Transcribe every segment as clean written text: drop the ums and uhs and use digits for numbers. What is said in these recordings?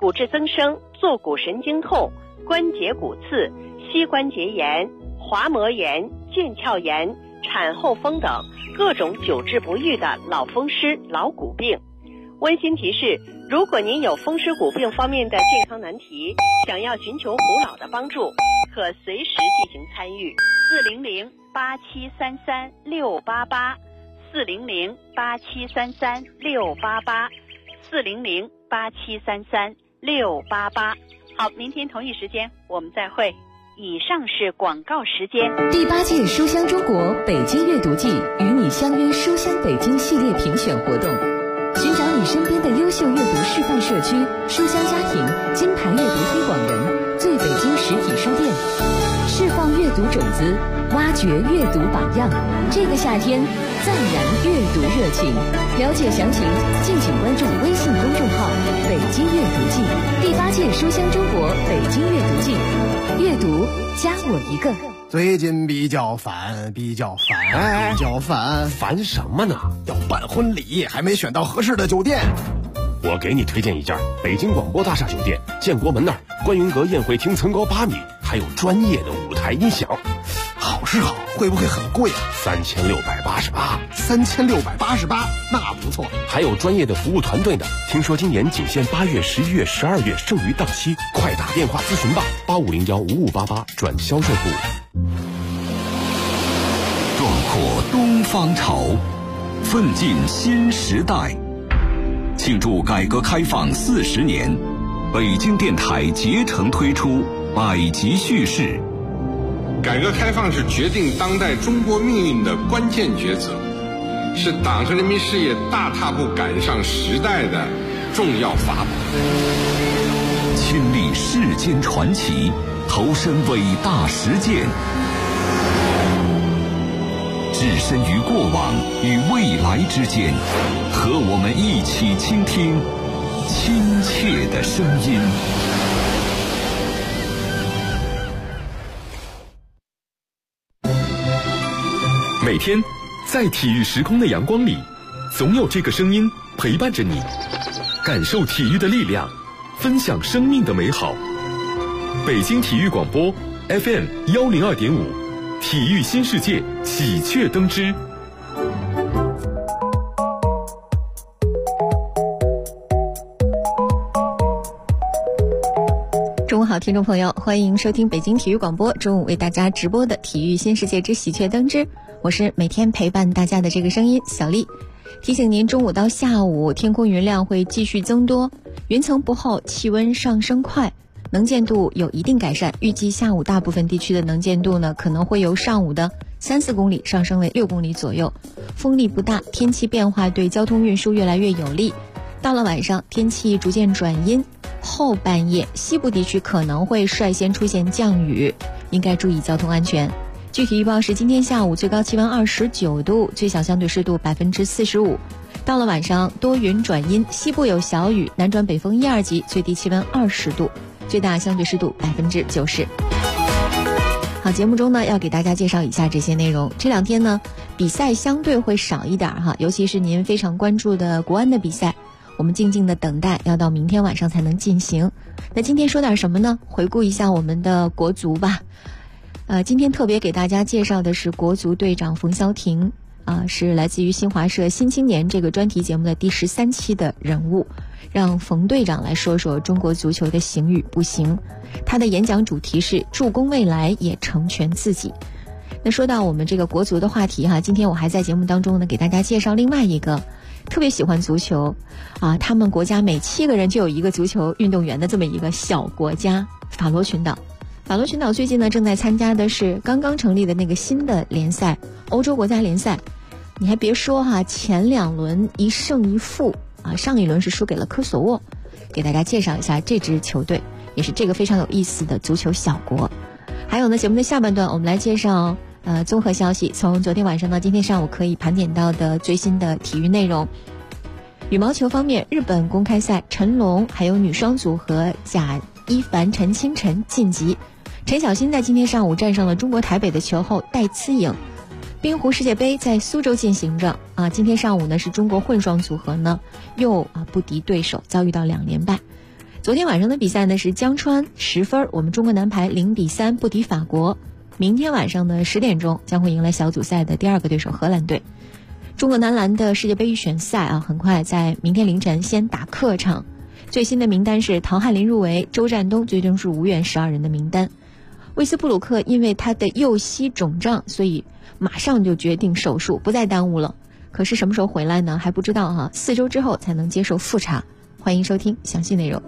骨质增生、坐骨神经痛、关节骨刺、膝关节炎、滑膜炎、腱鞘炎、产后风等各种久治不愈的老风湿、老骨病。温馨提示，如果您有风湿骨病方面的健康难题，想要寻求补老的帮助，可随时进行参与。400-8733-688 400-8733-688 400-8733-688。好，明天同一时间我们再会。以上是广告时间。 第8届书香中国北京阅读季与你相约书香北京系列评选活动，寻找你身边的优秀阅读示范社区、书香家庭、金牌阅读推广人、最北京实体书店，释放阅读种子，挖掘阅读榜样。这个夏天赞燃阅读热情。了解详情，敬请关注微信公众号“北京阅读季”。第8届书香中国北京阅读季，阅读加我一个。 最近比较烦， 烦什么呢？ 要办婚礼，还没选到合适的酒店。 我给你推荐一家北京广播大厦酒店，建国门那儿，观云阁宴会厅层高8米，还有专业的舞台音响。 好是好，会不会很贵啊 ？3688。 3688，那不错。 还有专业的服务团队呢。听说今年仅限8月、11月、12月剩余档期，快打电话咨询吧，85015588转销售部。 壮阔东方潮，奋进新时代。庆祝改革开放40年，北京电台竭诚推出百集叙事。 改革开放是决定当代中国命运的关键抉择，是党和人民事业大踏步赶上时代的重要法宝。 亲历世间传奇，投身伟大实践，置身于过往与未来之间，和我们一起倾听亲切的声音。 每天在体育时空的阳光里，总有这个声音陪伴着你，感受体育的力量，分享生命的美好。北京体育广播 FM102.5，体育新世界喜鹊登枝。 中午好，听众朋友，欢迎收听北京体育广播中午为大家直播的体育新世界之喜鹊登枝。我是每天陪伴大家的这个声音小丽。提醒您，中午到下午天空云量会继续增多，云层不厚，气温上升快，能见度有一定改善。预计下午大部分地区的能见度呢，可能会由上午的3-4公里上升为6公里左右。风力不大，天气变化对交通运输越来越有利。到了晚上，天气逐渐转阴，后半夜西部地区可能会率先出现降雨，应该注意交通安全。具体预报是今天下午最高气温29度，最小相对湿度45%。到了晚上多云转阴，西部有小雨，南转北风1、2级，最低气温20度，最大相对湿度90%。好，节目中呢要给大家介绍以下这些内容。这2天呢比赛相对会少一点哈，尤其是您非常关注的国安的比赛，我们静静的等待，要到明天晚上才能进行。那今天说点什么呢？回顾一下我们的国足吧。今天特别给大家介绍的是国足队长冯潇霆，是来自于新华社新青年这个专题节目的第13期的人物，让冯队长来说说中国足球的行与不行。他的演讲主题是助攻未来，也成全自己。那说到我们这个国足的话题哈，今天我还在节目当中呢给大家介绍另外一个特别喜欢足球他们国家每7个人就有一个足球运动员的这么一个小国家——法罗群岛。法罗群岛最近呢正在参加的是刚刚成立的那个新的联赛——欧洲国家联赛。你还别说哈，前2轮1胜1负上一轮是输给了科索沃。给大家介绍一下这支球队，也是这个非常有意思的足球小国。还有呢，节目的下半段我们来介绍综合消息，从昨天晚上到今天上午可以盘点到的最新的体育内容。羽毛球方面，日本公开赛陈龙还有女双组合贾一凡陈清晨晋级。陈小新在今天上午战胜了中国台北的球后戴资颖。冰壶世界杯在苏州进行着今天上午呢是中国混双组合呢又不敌对手，遭遇到2连败。 昨天晚上的比赛呢是江川10分，我们中国男排0-3不敌法国。明天晚上呢10点钟将会迎来小组赛的第2个对手荷兰队。中国男篮的世界杯预选赛很快在明天凌晨先打客场。最新的名单是陶汉林入围，周占东最终是无缘12人的名单。威斯布鲁克因为他的右膝肿胀，所以马上就决定手术，不再耽误了。可是什么时候回来呢？还不知道4周之后才能接受复查。欢迎收听详细内容。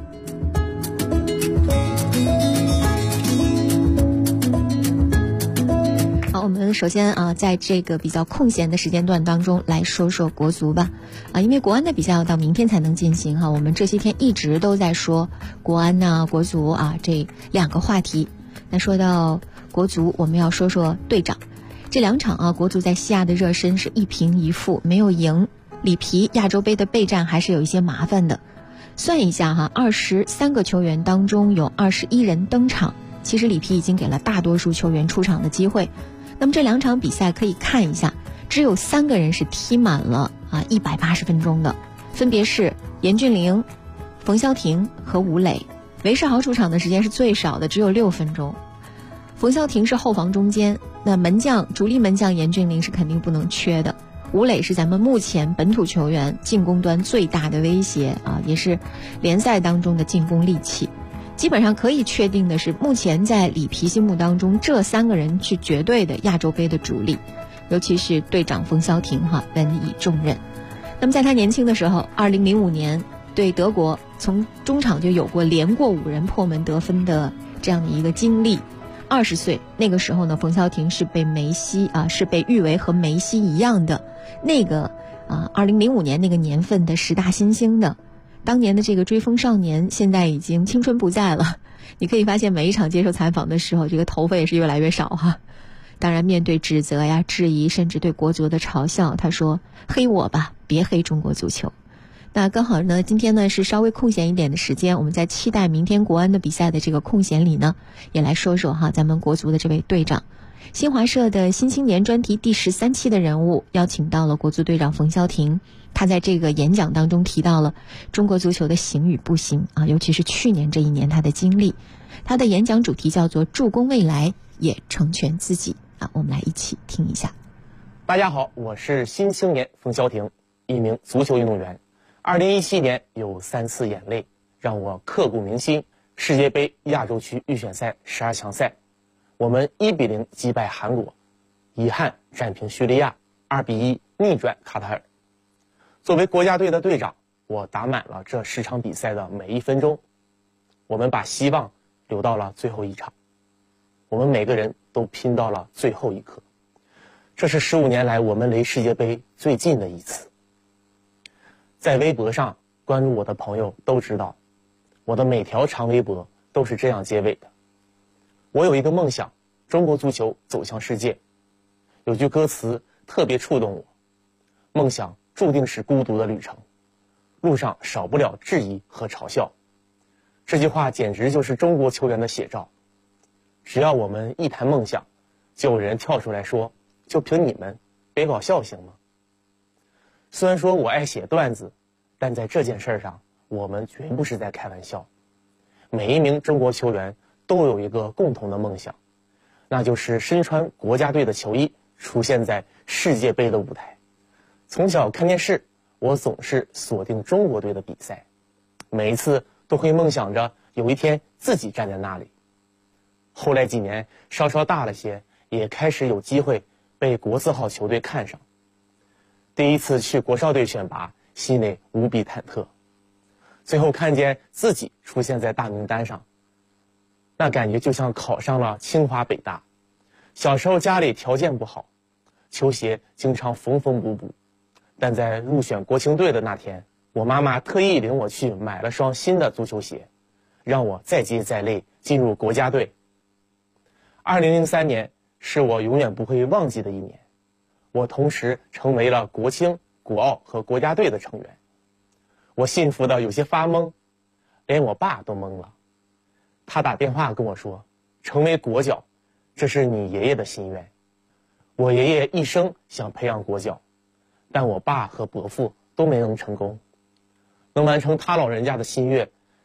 好，我们首先在这个比较空闲的时间段当中来说说国足吧。因为国安的比赛要到明天才能进行我们这些天一直都在说国安国足这2个话题。那说到国足，我们要说说队长。这2场国足在西亚的热身是1平1负，没有赢。里皮亚洲杯的备战还是有一些麻烦的。算一下23个球员当中有21人登场，其实里皮已经给了大多数球员出场的机会。那么这2场比赛可以看一下，只有3个人是踢满了180分钟的，分别是严俊凌、冯潇霆和吴磊。韦世豪出场的时间是最少的，只有6分钟。冯潇霆是后防中间，那主力门将严俊凌是肯定不能缺的。吴磊是咱们目前本土球员进攻端最大的威胁也是联赛当中的进攻利器。基本上可以确定的是，目前在里皮心目当中，这3个人是绝对的亚洲杯的主力，尤其是队长冯潇霆委以重任。那么在他年轻的时候，2005年对德国从中场就有过连过5人破门得分的这样的一个经历。20岁那个时候呢，冯潇霆是被梅西是被誉为和梅西一样的那个2005年那个年份的10大新星的。当年的这个追风少年现在已经青春不在了，你可以发现每一场接受采访的时候，这个头发也是越来越少当然面对指责呀、质疑，甚至对国足的嘲笑，他说黑我吧，别黑中国足球。那刚好呢，今天呢是稍微空闲一点的时间，我们在期待明天国安的比赛的这个空闲里呢，也来说说咱们国足的这位队长。新华社的新青年专题第13期的人物邀请到了国足队长冯潇霆，他在这个演讲当中提到了中国足球的行与不行尤其是去年这1年他的经历。他的演讲主题叫做助攻未来，也成全自己我们来一起听一下。 大家好，我是新青年冯潇霆，一名足球运动员。2017年有3次眼泪让我刻骨铭心。世界杯亚洲区预选赛12强赛，我们1比0击败韩国，遗憾战平叙利亚，2比1逆转卡塔尔。作为国家队的队长，我打满了这10场比赛的每1分钟。我们把希望留到了最后一场，我们每个人都拼到了最后一刻。这是15年来我们离世界杯最近的一次。在微博上关注我的朋友都知道，我的每条长微博都是这样结尾的：我有一个梦想，中国足球走向世界。有句歌词特别触动我：梦想注定是孤独的旅程，路上少不了质疑和嘲笑。这句话简直就是中国球员的写照。只要我们一谈梦想，就有人跳出来说，就凭你们，别搞笑行吗？虽然说我爱写段子，但在这件事上，我们绝不是在开玩笑。每一名中国球员都有一个共同的梦想，那就是身穿国家队的球衣，出现在世界杯的舞台。从小看电视，我总是锁定中国队的比赛，每一次都会梦想着有一天自己站在那里。后来几年稍稍大了些，也开始有机会被国字号球队看上。第一次去国少队选拔，心里无比忐忑。最后看见自己出现在大名单上，那感觉就像考上了清华北大。小时候家里条件不好，球鞋经常缝缝补补，但在入选国青队的那天，我妈妈特意领我去买了双新的足球鞋，让我再接再厉进入国家队。2003年是我永远不会忘记的一年，我同时成为了国青、国奥和国家队的成员。我幸福的有些发懵，连我爸都懵了。他打电话跟我说，成为国脚，这是你爷爷的心愿。我爷爷一生想培养国脚，但我爸和伯父都没能成功。能完成他老人家的心愿，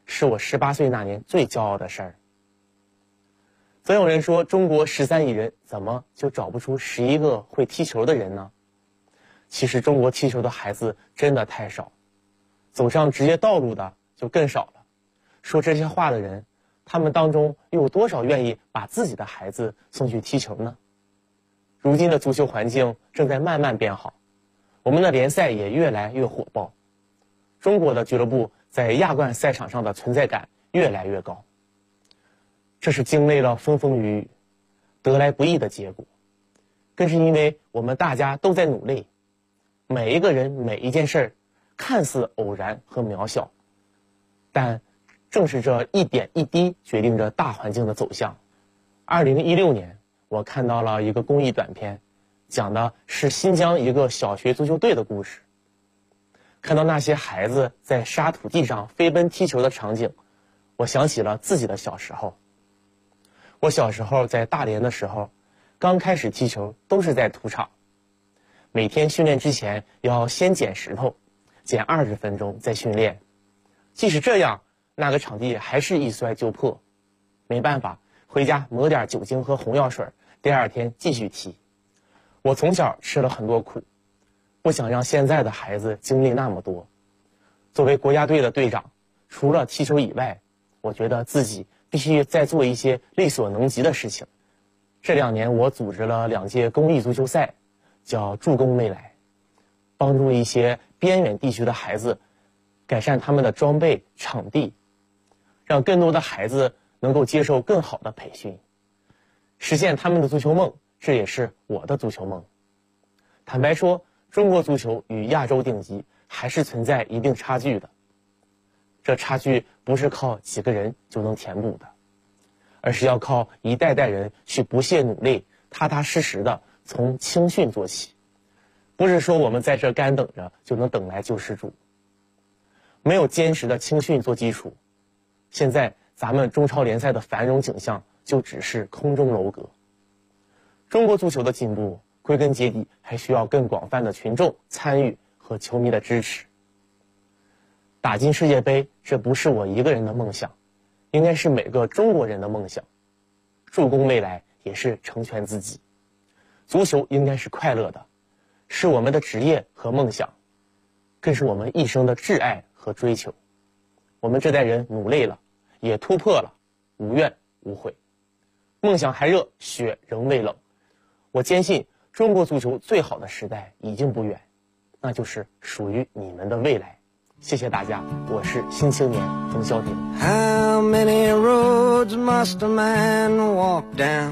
是我18岁那年最骄傲的事儿。总有人说，中国13亿人怎么就找不出11个会踢球的人呢？其实中国踢球的孩子真的太少，走上职业道路的就更少了。说这些话的人，他们当中又有多少愿意把自己的孩子送去踢球呢？如今的足球环境正在慢慢变好，我们的联赛也越来越火爆，中国的俱乐部在亚冠赛场上的存在感越来越高。这是经历了风风雨雨，得来不易的结果，更是因为我们大家都在努力。每一个人每一件事儿看似偶然和渺小，但正是这一点一滴决定着大环境的走向。2016年我看到了一个公益短片，讲的是新疆一个小学足球队的故事。看到那些孩子在沙土地上飞奔踢球的场景，我想起了自己的小时候。我小时候在大连的时候，刚开始踢球都是在土场，每天训练之前要先捡石头，捡20分钟再训练。即使这样，那个场地还是一摔就破。没办法，回家抹点酒精和红药水，第2天继续踢。我从小吃了很多苦，不想让现在的孩子经历那么多。作为国家队的队长，除了踢球以外，我觉得自己必须再做一些力所能及的事情。这2年我组织了2届公益足球赛，叫助攻未来，帮助一些边远地区的孩子改善他们的装备、场地，让更多的孩子能够接受更好的培训，实现他们的足球梦，这也是我的足球梦。坦白说，中国足球与亚洲顶级还是存在一定差距的，这差距不是靠几个人就能填补的，而是要靠一代代人去不懈努力，踏踏实实的从青训做起。不是说我们在这干等着就能等来救世主，没有坚实的青训做基础，现在咱们中超联赛的繁荣景象就只是空中楼阁。中国足球的进步，归根结底还需要更广泛的群众参与和球迷的支持。打进世界杯，这不是我一个人的梦想，应该是每个中国人的梦想。助攻未来也是成全自己。足球应该是快乐的，是我们的职业和梦想，更是我们一生的挚爱和追求。我们这代人努力了，也突破了，无怨无悔。梦想还热，雪仍未冷。我坚信中国足球最好的时代已经不远，那就是属于你们的未来。谢谢大家，我是新青年冯潇霆。 How many roads must a man walk down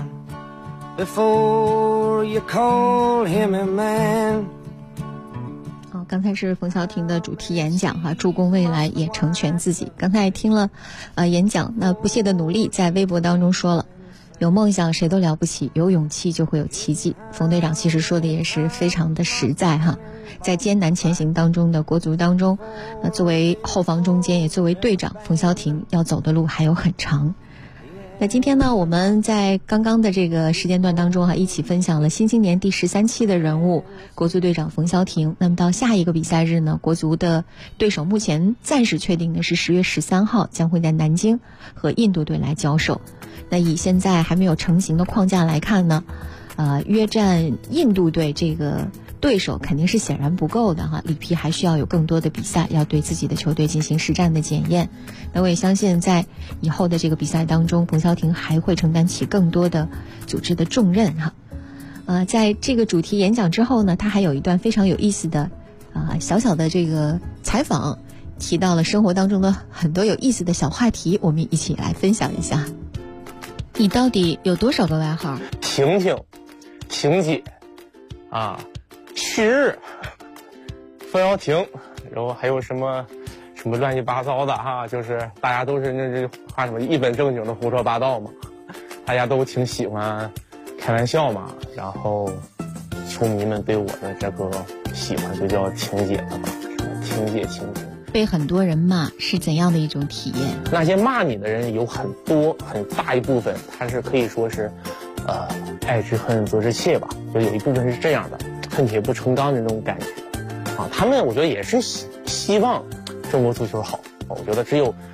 before you call him a man？ 刚才是冯潇霆的主题演讲哈，助攻未来也成全自己。刚才听了演讲，那不懈的努力在微博当中说了，有梦想谁都了不起，有勇气就会有奇迹。冯队长其实说的也是非常的实在哈，在艰难前行当中的国足当中，那作为后防中坚，也作为队长，冯潇霆要走的路还有很长。那今天呢，我们在刚刚的这个时间段当中一起分享了新青年第13期的人物国足队长冯潇霆。那么到下一个比赛日呢，国足的对手目前暂时确定的是10月13号将会在南京和印度队来交手。那以现在还没有成型的框架来看呢，约战印度队这个对手肯定是显然不够的哈，里皮还需要有更多的比赛，要对自己的球队进行实战的检验。那我也相信在以后的这个比赛当中，冯潇霆还会承担起更多的组织的重任哈。在这个主题演讲之后呢，他还有一段非常有意思的小小的这个采访，提到了生活当中的很多有意思的小话题，我们一起来分享一下。你到底有多少个外号？ 婷婷、婷姐去日、冯潇霆，然后还有什么乱七八糟的哈，就是大家都是那话什么一本正经的胡说八道嘛，大家都挺喜欢开玩笑嘛，然后球迷们对我的这个喜欢就叫婷姐的吧，什么婷姐婷姐。 被很多人骂是怎样的一种体验？ 那些骂你的人有很大一部分，他是可以说是爱之恨责之切吧，就有一部分是这样的，恨铁不成钢的那种感觉他们我觉得也是希望中国足球好，我觉得只有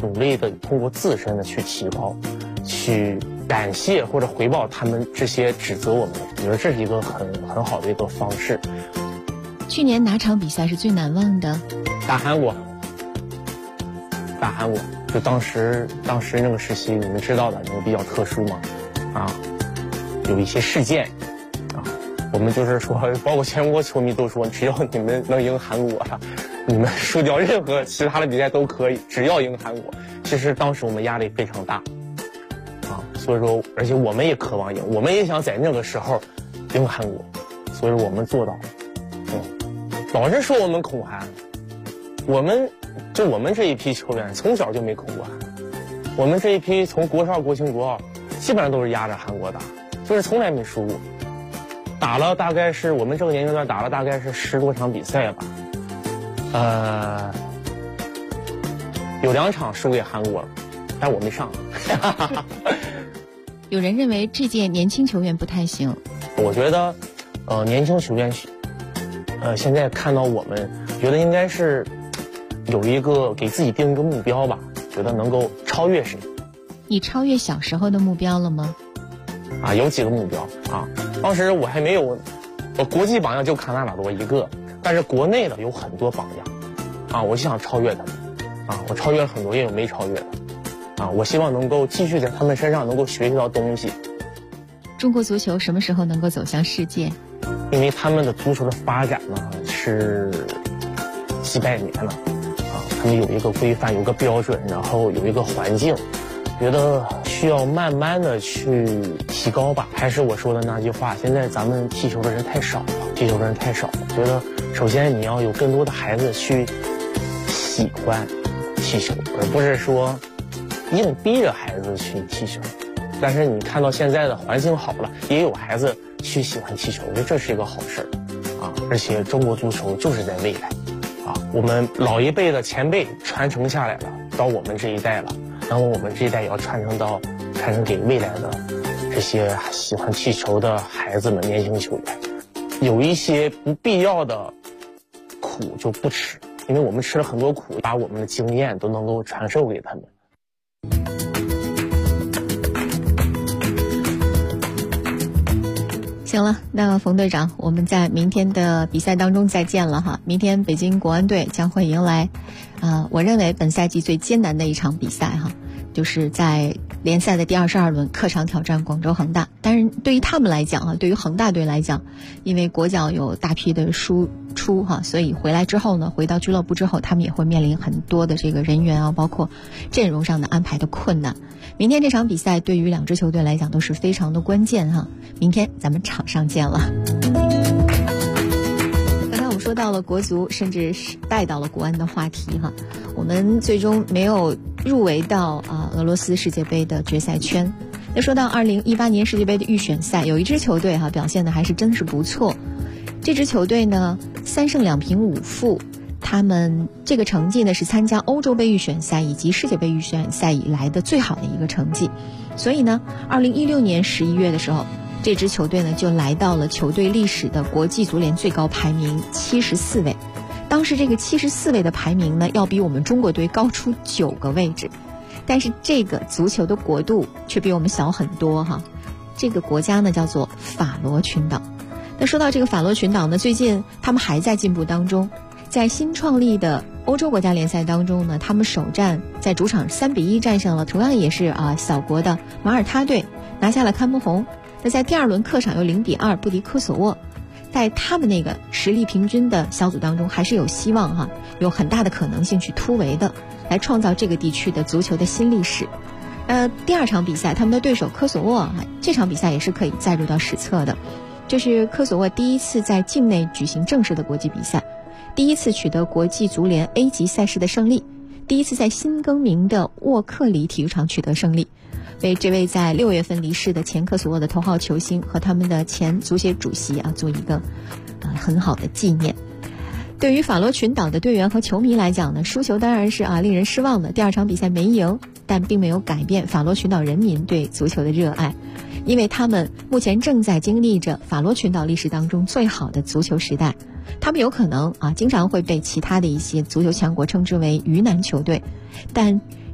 努力的通过自身的去提高，去感谢或者回报他们这些指责我们，我觉得这是一个很好的一个方式。 去年哪场比赛是最难忘的？ 打韩国，就当时那个时期，你们知道的，那个比较特殊嘛，有一些事件，我们就是说，包括全国球迷都说，只要你们能赢韩国，你们输掉任何其他的比赛都可以，只要赢韩国。其实当时我们压力非常大，所以说，而且我们也渴望赢，我们也想在那个时候赢韩国，所以说我们做到了。老是说我们恐韩，我们这一批球员从小就没恐过韩，我们这一批从国少、国青、国奥，基本上都是压着韩国打，就是从来没输过。打了大概是我们这个年龄段打了大概是10多场比赛吧，有2场输给韩国了，但我没上。 有人认为这届年轻球员不太行， 我觉得，年轻球员，现在看到我们，觉得应该是有一个给自己定一个目标吧，觉得能够超越谁。 你超越小时候的目标了吗？ 有几个目标啊。当时我还没有，我国际榜样就卡纳瓦罗一个，但是国内的有很多榜样，我就想超越他们，我超越了很多，也有没超越的，我希望能够继续在他们身上能够学习到东西。 中国足球什么时候能够走向世界？ 因为他们的足球的发展呢是几百年了，他们有一个规范，有个标准，然后有一个环境，觉得需要慢慢的去提高吧。还是我说的那句话，现在咱们踢球的人太少了，觉得首先你要有更多的孩子去喜欢踢球，而不是说硬逼着孩子去踢球。但是你看到现在的环境好了，也有孩子去喜欢踢球，我觉得这是一个好事而且中国足球就是在未来我们老一辈的前辈传承下来了，到我们这一代了，然后我们这一代也要传承给未来的这些喜欢踢球的孩子们、年轻球员。有一些不必要的苦就不吃，因为我们吃了很多苦，把我们的经验都能够传授给他们。 行了，那冯队长，我们在明天的比赛当中再见了哈。明天北京国安队将会迎来，我认为本赛季最艰难的一场比赛哈，就是在联赛的第22轮客场挑战广州恒大。但是对于他们来讲对于恒大队来讲，因为国脚有大批的输出所以回来之后呢，回到俱乐部之后，他们也会面临很多的这个人员包括阵容上的安排的困难。明天这场比赛对于2支球队来讲都是非常的关键明天咱们场上见了。刚才我们说到了国足，甚至是带到了国安的话题我们最终没有入围到俄罗斯世界杯的决赛圈。那说到2018年世界杯的预选赛，有一支球队表现的还是真是不错。这支球队呢3胜2平5负，他们这个成绩呢是参加欧洲杯预选赛以及世界杯预选赛以来的最好的一个成绩。所以呢2016年11月的时候，这支球队呢就来到了球队历史的国际足联最高排名74位。当时这个74位的排名呢要比我们中国队高出9个位置，但是这个足球的国度却比我们小很多这个国家呢叫做法罗群岛。那说到这个法罗群岛呢，最近他们还在进步当中。在新创立的欧洲国家联赛当中呢，他们首战在主场3比1战胜了同样也是小国的马耳他队，拿下了开门红。那在第2轮客场又0比2不敌科索沃，在他们那个实力平均的小组当中，还是有希望有很大的可能性去突围的，来创造这个地区的足球的新历史。第2场比赛他们的对手科索沃这场比赛也是可以载入到史册的。这是科索沃第一次在境内举行正式的国际比赛，第一次取得国际足联 A 级赛事的胜利，第一次在新更名的沃克里体育场取得胜利，为这位在6月份离世的前科索沃的头号球星和他们的前足协主席做一个很好的纪念。对于法罗群岛的队员和球迷来讲呢，输球当然是令人失望的。第2场比赛没赢，但并没有改变法罗群岛人民对足球的热爱，因为他们目前正在经历着法罗群岛历史当中最好的足球时代。他们有可能经常会被其他的一些足球强国称之为鱼腩球队，但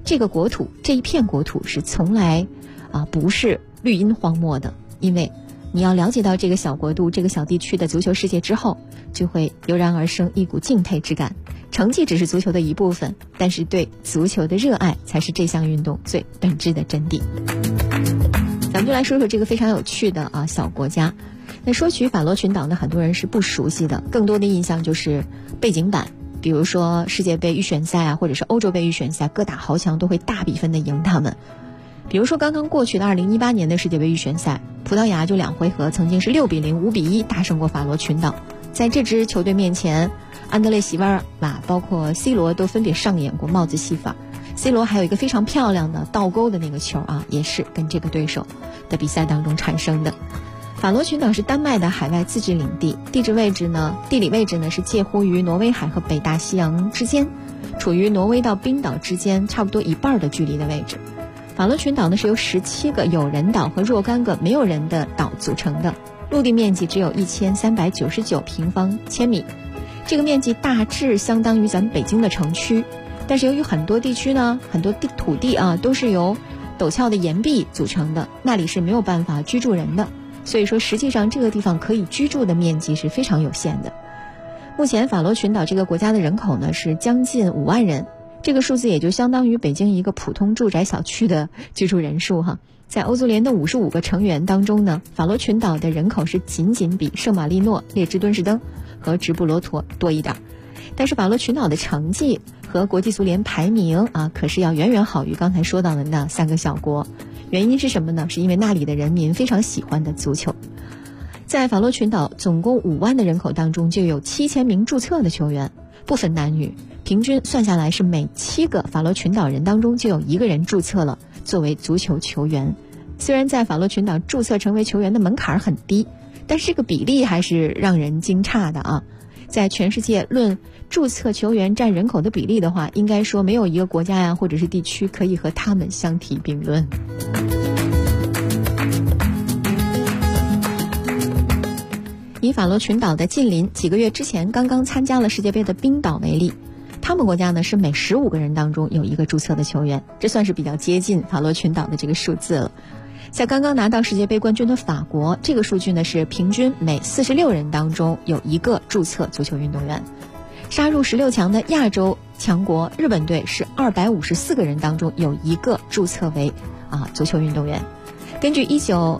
这个国土，这一片国土是从来不是绿荫荒漠的，因为你要了解到这个小国度、这个小地区的足球世界之后，就会油然而生一股敬佩之感。成绩只是足球的一部分，但是对足球的热爱才是这项运动最本质的真谛。咱们就来说说这个非常有趣的小国家。那说起法罗群岛呢，很多人是不熟悉的，更多的印象就是背景板，比如说世界杯预选赛或者是欧洲杯预选赛，各大豪强都会大比分的赢他们。比如说刚刚过去的2018年的世界杯预选赛，葡萄牙就2回合曾经是6比0、5比1大胜过法罗群岛。在这支球队面前，安德烈席瓦尔瓦包括 C 罗都分别上演过帽子戏法。C 罗还有一个非常漂亮的倒钩的那个球也是跟这个对手的比赛当中产生的。法罗群岛是丹麦的海外自治领地，地理位置呢是介乎于挪威海和北大西洋之间，处于挪威到冰岛之间差不多一半的距离的位置。法罗群岛呢是由17个有人岛和若干个没有人的岛组成的，陆地面积只有1399平方千米，这个面积大致相当于咱们北京的城区。但是由于很多地区呢，很多土地都是由陡峭的岩壁组成的，那里是没有办法居住人的，所以说实际上这个地方可以居住的面积是非常有限的。目前法罗群岛这个国家的人口呢是将近5万人，这个数字也就相当于北京一个普通住宅小区的居住人数在欧足联的55个成员当中呢，法罗群岛的人口是仅比圣马力诺、列支敦士登和直布罗陀多一点。但是法罗群岛的成绩和国际足联排名可是要远远好于刚才说到的那3个小国。原因是什么呢？是因为那里的人民非常喜欢的足球。在法罗群岛总共5万的人口当中，就有7000名注册的球员，不分男女，平均算下来是每7个法罗群岛人当中就有1个人注册了作为足球球员。虽然在法罗群岛注册成为球员的门槛很低，但是这个比例还是让人惊诧的在全世界论注册球员占人口的比例的话，应该说没有一个国家或者是地区可以和他们相提并论。以法罗群岛的近邻几个月之前刚刚参加了世界杯的冰岛为例，他们国家呢是每15个人当中有1个注册的球员，这算是比较接近法罗群岛的这个数字了。在刚刚拿到世界杯冠军的法国，这个数据呢是平均每46人当中有1个注册足球运动员。杀入16强的亚洲强国日本队是254个人当中有1个注册为足球运动员。根据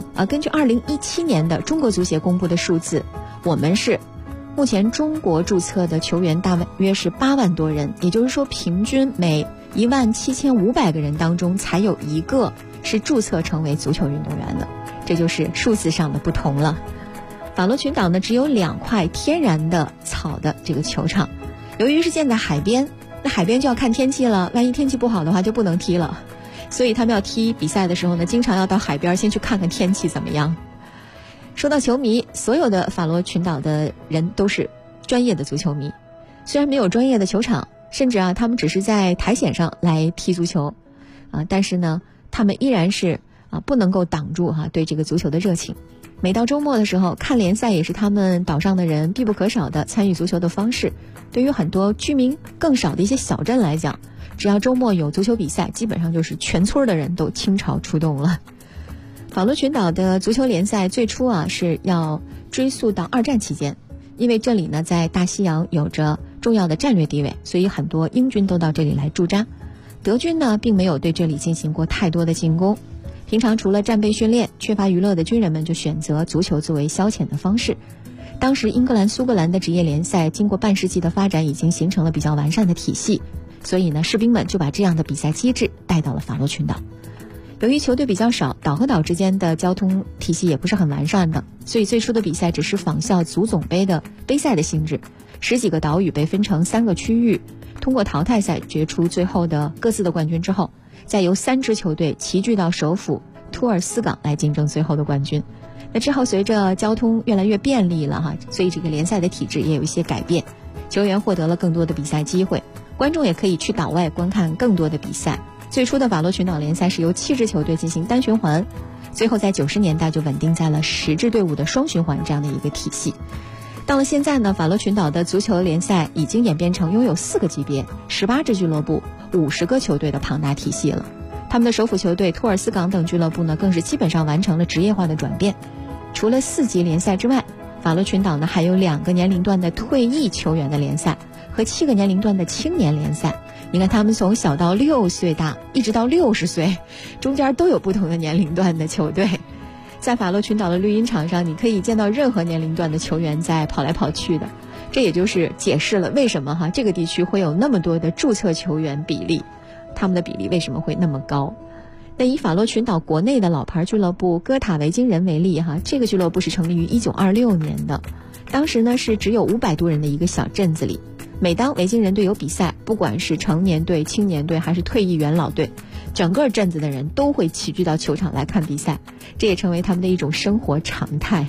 2017年的中国足协公布的数字，我们是目前中国注册的球员大约是8万多人，也就是说平均每17500个人当中才有1个是注册成为足球运动员的，这就是数字上的不同了。法罗群岛呢只有2块天然的草的这个球场，由于是建在海边，那海边就要看天气了，万一天气不好的话就不能踢了，所以他们要踢比赛的时候呢，经常要到海边先去看看天气怎么样。说到球迷，所有的法罗群岛的人都是专业的足球迷，虽然没有专业的球场，甚至他们只是在苔藓上来踢足球但是呢他们依然是不能够挡住对这个足球的热情。每到周末的时候，看联赛也是他们岛上的人必不可少的参与足球的方式。对于很多居民更少的一些小镇来讲，只要周末有足球比赛，基本上就是全村的人都倾巢出动了。法罗群岛的足球联赛最初是要追溯到2战期间，因为这里呢在大西洋有着重要的战略地位，所以很多英军都到这里来驻扎。德军呢并没有对这里进行过太多的进攻，平常除了战备训练，缺乏娱乐的军人们就选择足球作为消遣的方式。当时英格兰、苏格兰的职业联赛经过半世纪的发展，已经形成了比较完善的体系，所以呢士兵们就把这样的比赛机制带到了法罗群岛。由于球队比较少，岛和岛之间的交通体系也不是很完善的，所以最初的比赛只是仿效足总杯的杯赛的性质，10几个岛屿被分成3个区域，通过淘汰赛决出最后的各自的冠军之后，再由3支球队齐聚到首府托尔斯港来竞争最后的冠军。那之后随着交通越来越便利了所以这个联赛的体制也有一些改变，球员获得了更多的比赛机会，观众也可以去岛外观看更多的比赛。最初的法罗群岛联赛是由7支球队进行单循环，最后在90年代就稳定在了10支队伍的双循环这样的一个体系。到了现在呢，法罗群岛的足球联赛已经演变成拥有4个级别、18支俱乐部、 50个球队的庞大体系了。他们的首府球队托尔斯港等俱乐部呢，更是基本上完成了职业化的转变。除了4级联赛之外，法罗群岛呢还有2个年龄段的退役球员的联赛和7个年龄段的青年联赛。你看他们从小到6岁大，一直到60岁，中间都有不同的年龄段的球队。在法罗群岛的绿茵场上，你可以见到任何年龄段的球员在跑来跑去的。这也就是解释了为什么这个地区会有那么多的注册球员比例，他们的比例为什么会那么高。那以法罗群岛国内的老牌俱乐部哥塔维京人为例这个俱乐部是成立于1926年的，当时呢是只有500多人的一个小镇子里。每当维京人队有比赛，不管是成年队、青年队还是退役元老队，整个镇子的人都会齐聚到球场来看比赛，这也成为他们的一种生活常态。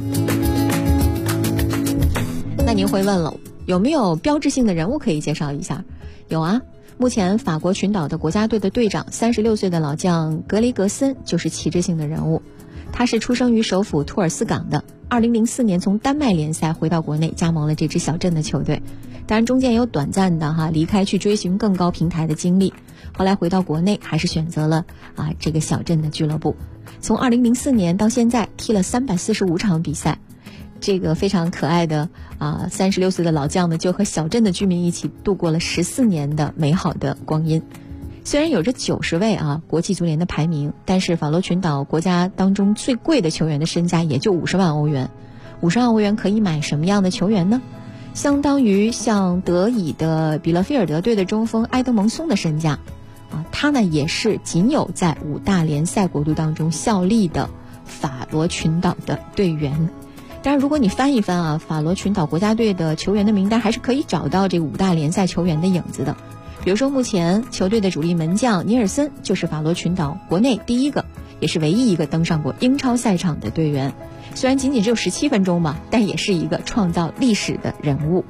那您会问了，有没有标志性的人物可以介绍一下？有啊，目前法国群岛的国家队的队长36岁的老将格雷格森就是旗帜性的人物。他是出生于首府托尔斯港的，2004年从丹麦联赛回到国内，加盟了这支小镇的球队。当然中间有短暂的离开去追寻更高平台的经历，后来回到国内还是选择了这个小镇的俱乐部。从2004年到现在踢了345场比赛。这个非常可爱的36岁的老将呢，就和小镇的居民一起度过了14年的美好的光阴。虽然有着90位国际足联的排名，但是法罗群岛国家当中最贵的球员的身价也就50万欧元。50万欧元可以买什么样的球员呢？相当于像德乙的比勒菲尔德队的中锋埃德蒙松的身价他呢也是仅有在5大联赛国度当中效力的法罗群岛的队员。当然如果你翻一翻法罗群岛国家队的球员的名单，还是可以找到这5大联赛球员的影子的。比如说目前球队的主力门将尼尔森就是法罗群岛国内第一个也是唯一一个登上过英超赛场的队员，虽然仅仅只有17分钟吧，但也是一个创造历史的人物。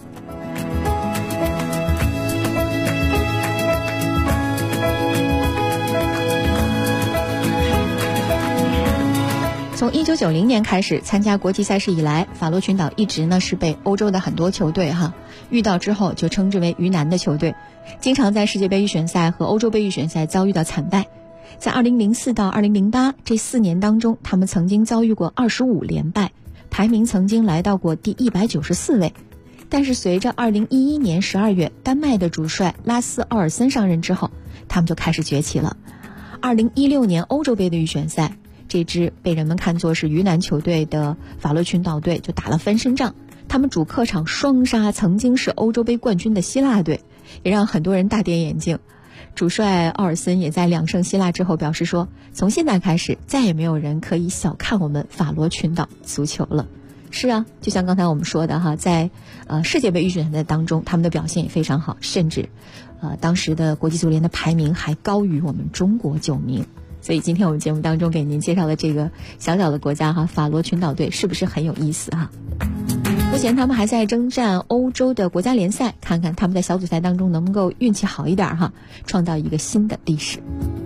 从1990年开始参加国际赛事以来，法罗群岛一直呢是被欧洲的很多球队遇到之后就称之为鱼腩的球队，经常在世界杯预选赛和欧洲杯预选赛遭遇到惨败。在2004到2008这4年当中，他们曾经遭遇过25连败，排名曾经来到过第194位。但是随着2011年12月丹麦的主帅拉斯奥尔森上任之后，他们就开始崛起了。2016年欧洲杯的预选赛，这支被人们看作是鱼腩球队的法罗群岛队就打了翻身仗，他们主客场双杀曾经是欧洲杯冠军的希腊队，也让很多人大跌眼镜。主帅奥尔森也在2胜希腊之后表示说，从现在开始再也没有人可以小看我们法罗群岛足球了。是啊，就像刚才我们说的在世界杯预选赛当中他们的表现也非常好，甚至当时的国际足联的排名还高于我们中国9名。所以今天我们节目当中给您介绍的这个小小的国家法罗群岛队是不是很有意思目前他们还在征战欧洲的国家联赛，看看他们在小组赛当中能不能够运气好一点创造一个新的历史。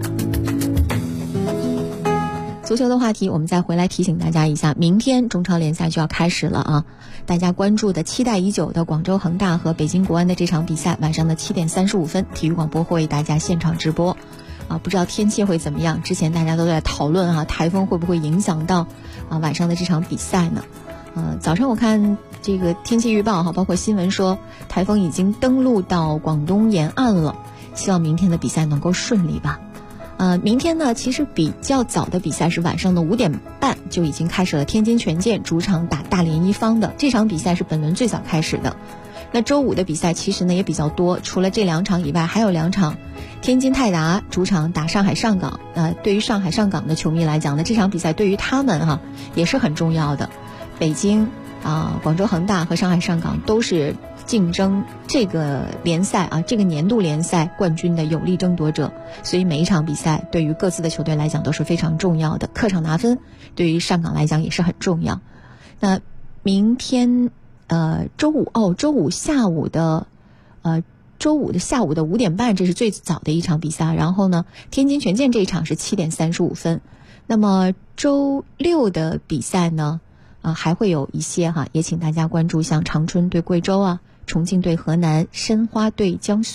足球的话题我们再回来提醒大家一下，明天中超联赛就要开始了大家关注的期待已久的广州恒大和北京国安的这场比赛，晚上的7点35分体育广播会为大家现场直播不知道天气会怎么样，之前大家都在讨论台风会不会影响到晚上的这场比赛呢？早上我看这个天气预报包括新闻说台风已经登陆到广东沿岸了，希望明天的比赛能够顺利吧。明天呢其实比较早的比赛是晚上的5点半就已经开始了，天津权健主场打大连一方的这场比赛是本轮最早开始的。那周五的比赛其实呢也比较多，除了这2场以外还有2场，天津泰达主场打上海上港，对于上海上港的球迷来讲呢，这场比赛对于他们也是很重要的。北京广州恒大和上海上港都是竞争这个联赛这个年度联赛冠军的有力争夺者，所以每一场比赛对于各自的球队来讲都是非常重要的。客场拿分对于上港来讲也是很重要。那明天周五下午的下午的5点半，这是最早的一场比赛。然后呢，天津权健这一场是7点35分。那么周六的比赛呢，还会有一些也请大家关注，像长春对贵州重庆对河南，申花对江苏，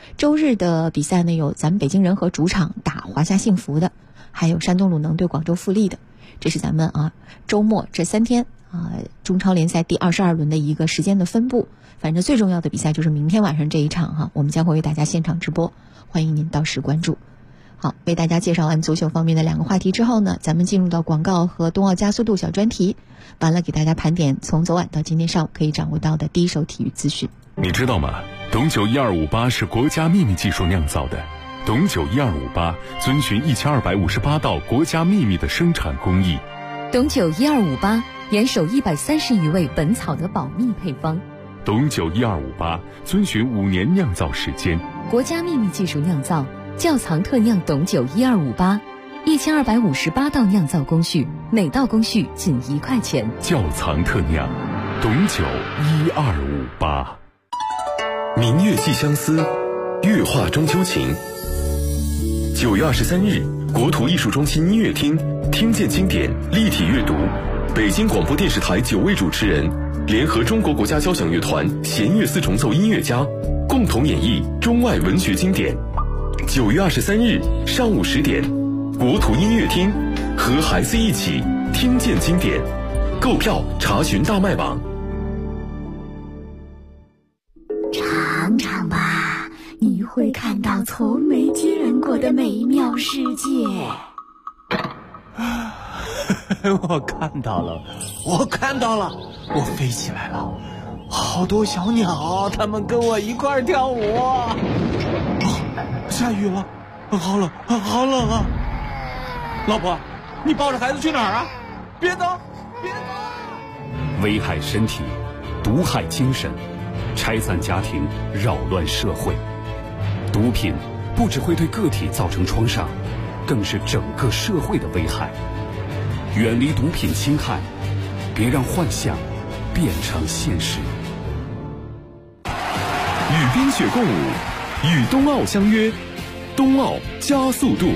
周日的比赛呢，有咱们北京人和主场打华夏幸福的，还有山东鲁能对广州富力的。这是咱们周末这3天中超联赛第22轮的一个时间的分布。反正最重要的比赛就是明天晚上这一场我们将会为大家现场直播，欢迎您到时关注。好，为大家介绍完足球方面的2个话题之后呢，咱们进入到广告和冬奥加速度小专题，完了给大家盘点从昨晚到今天上午可以掌握到的第一手体育资讯。 你知道吗？董酒1258是国家秘密技术酿造的。董酒1258遵循1258道国家秘密的生产工艺。 董酒1258严守130余味本草的保密配方。 董酒1258遵循5年酿造时间， 国家秘密技术酿造，窖藏特酿董酒1258，1258道酿造工序，每道工序仅1块钱。 窖藏特酿，董酒1258。 明月寄相思，月画中秋情。9月23日，国土艺术中心音乐厅听见经典立体阅读，北京广播电视台9位主持人联合中国国家交响乐团弦乐4重奏音乐家，共同演绎中外文学经典。9月23日上午10点，国土音乐厅和孩子一起听见经典，购票查询大麦网。 尝尝吧，你会看到从没见过的美妙世界。 我看到了，我飞起来了，好多小鸟，它们跟我一块跳舞。下雨了，好冷啊！老婆，你抱着孩子去哪儿啊？别走！ 危害身体，毒害精神，拆散家庭，扰乱社会。毒品不只会对个体造成创伤，更是整个社会的危害。远离毒品侵害，别让幻象变成现实。 与冰雪共舞，与冬奥相约，冬奥加速度。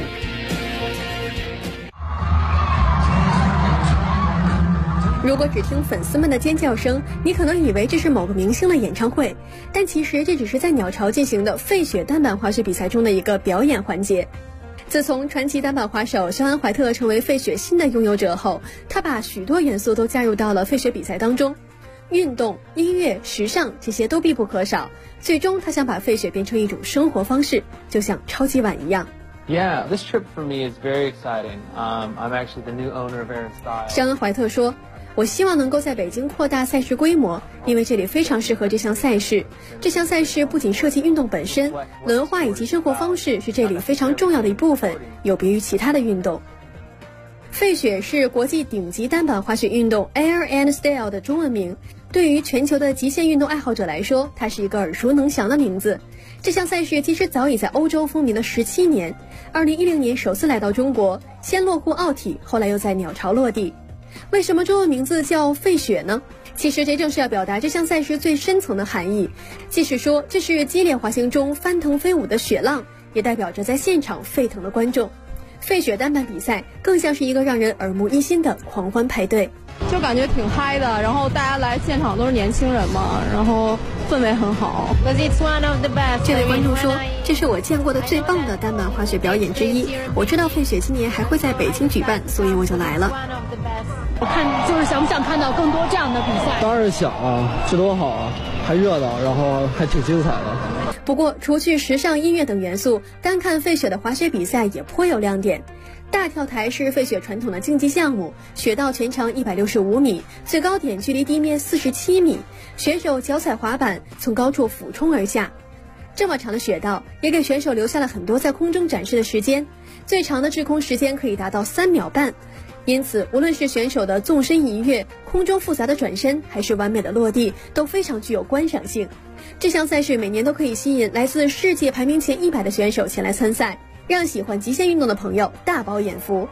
如果只听粉丝们的尖叫声，你可能以为这是某个明星的演唱会，但其实这只是在鸟巢进行的费雪单板滑雪比赛中的一个表演环节。自从传奇单板滑手肖恩·怀特成为费雪新的拥有者后，他把许多元素都加入到了费雪比赛当中，运动、音乐、时尚这些都必不可少。最终他想把费雪变成一种生活方式，就像超级碗一样。 Yeah, this trip for me is very exciting. I'm actually the new owner of Aaron Style. 肖恩·怀特说，我希望能够在北京扩大赛事规模，因为这里非常适合这项赛事。这项赛事不仅涉及运动本身，文化以及生活方式是这里非常重要的一部分，有别于其他的运动。费雪是国际顶级单板滑雪运动 Aaron Style 的中文名，对于全球的极限运动爱好者来说，它是一个耳熟能详的名字。这项赛事其实早已在欧洲风靡了17年，2010年首次来到中国，先落户奥体，后来又在鸟巢落地。为什么中文名字叫费雪呢？其实这正是要表达这项赛事最深层的含义，即是说这是激烈滑行中翻腾飞舞的雪浪，也代表着在现场沸腾的观众。费雪单板比赛更像是一个让人耳目一新的狂欢派对， 就感觉挺嗨的，然后大家来现场都是年轻人嘛，然后氛围很好。 这位观众说，这是我见过的最棒的单板滑雪表演之一。我知道费雪今年还会在北京举办，所以我就来了。 我看就是想不想看到更多这样的比赛？ 当然想啊，这多好啊，还热闹，然后还挺精彩的。 不过除去时尚、音乐等元素，单看费雪的滑雪比赛也颇有亮点。大跳台是费雪传统的竞技项目，雪道全长165米，最高点距离地面47米，选手脚踩滑板从高处俯冲而下。这么长的雪道也给选手留下了很多在空中展示的时间，最长的滞空时间可以达到3秒半。因此无论是选手的纵身一跃、空中复杂的转身，还是完美的落地，都非常具有观赏性。这项赛事每年都可以吸引来自世界排名前100的选手前来参赛，让喜欢极限运动的朋友大饱眼福。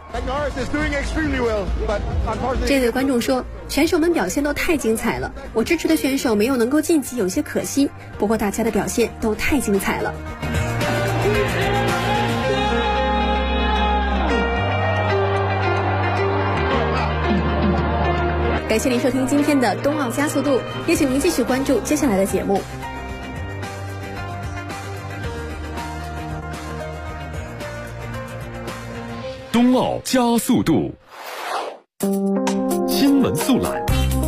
这位观众说，选手们表现都太精彩了，我支持的选手没有能够晋级有些可惜，不过大家的表现都太精彩了。感谢您收听今天的冬奥加速度，也请您继续关注接下来的节目。 冬奥加速度，新闻速览。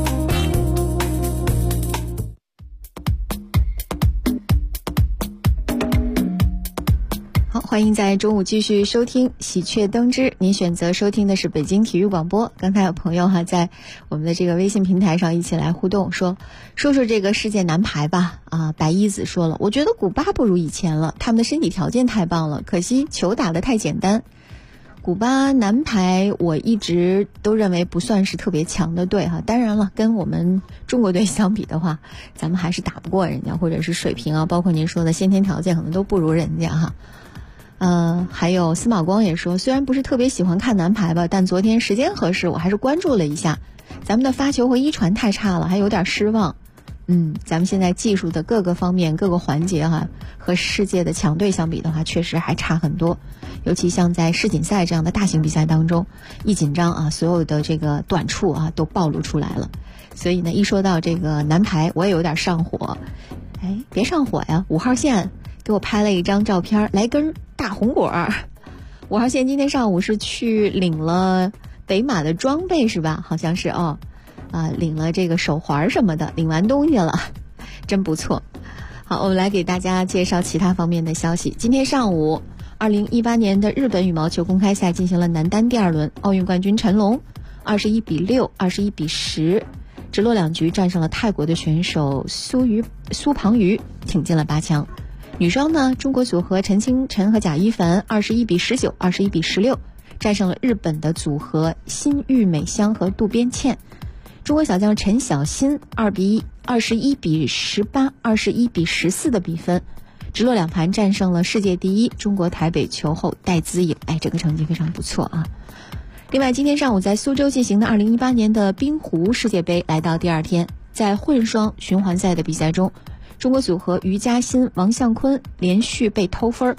好，欢迎在中午继续收听喜鹊登枝。您选择收听的是北京体育广播。刚才有朋友在我们的这个微信平台上一起来互动，说这个世界男排吧。白一子说了，我觉得古巴不如以前了，他们的身体条件太棒了，可惜球打得太简单。古巴男排我一直都认为不算是特别强的队当然了，跟我们中国队相比的话，咱们还是打不过人家，或者是水平包括您说的先天条件可能都不如人家还有司马光也说，虽然不是特别喜欢看男排吧，但昨天时间合适我还是关注了一下，咱们的发球和一传太差了，还有点失望。咱们现在技术的各个方面各个环节和世界的强队相比的话，确实还差很多。尤其像在世锦赛这样的大型比赛当中，一紧张所有的这个短处都暴露出来了。所以呢，一说到这个男排，我也有点上火。别上火呀！5号线给我拍了一张照片，来根大红果。5号线今天上午是去领了北马的装备是吧？好像是领了这个手环什么的，领完东西了，真不错。好，我们来给大家介绍其他方面的消息。今天上午2018年的日本羽毛球公开赛进行了男单第2轮，奥运冠军陈龙21-6、21-10，直落2局战胜了泰国的选手苏庞瑜，挺进了8强。女双呢，中国组合陈清晨和贾一凡21-19、21-16，战胜了日本的组合新玉美香和渡边茜。中国小将陈小新21-18、21-14的比分，直落2盘战胜了世界第一中国台北球后戴资颖。这个成绩非常不错另外，今天上午在苏州进行的2018年的滨湖世界杯来到第2天，在混双循环赛的比赛中，中国组合于嘉欣、王向坤连续被偷分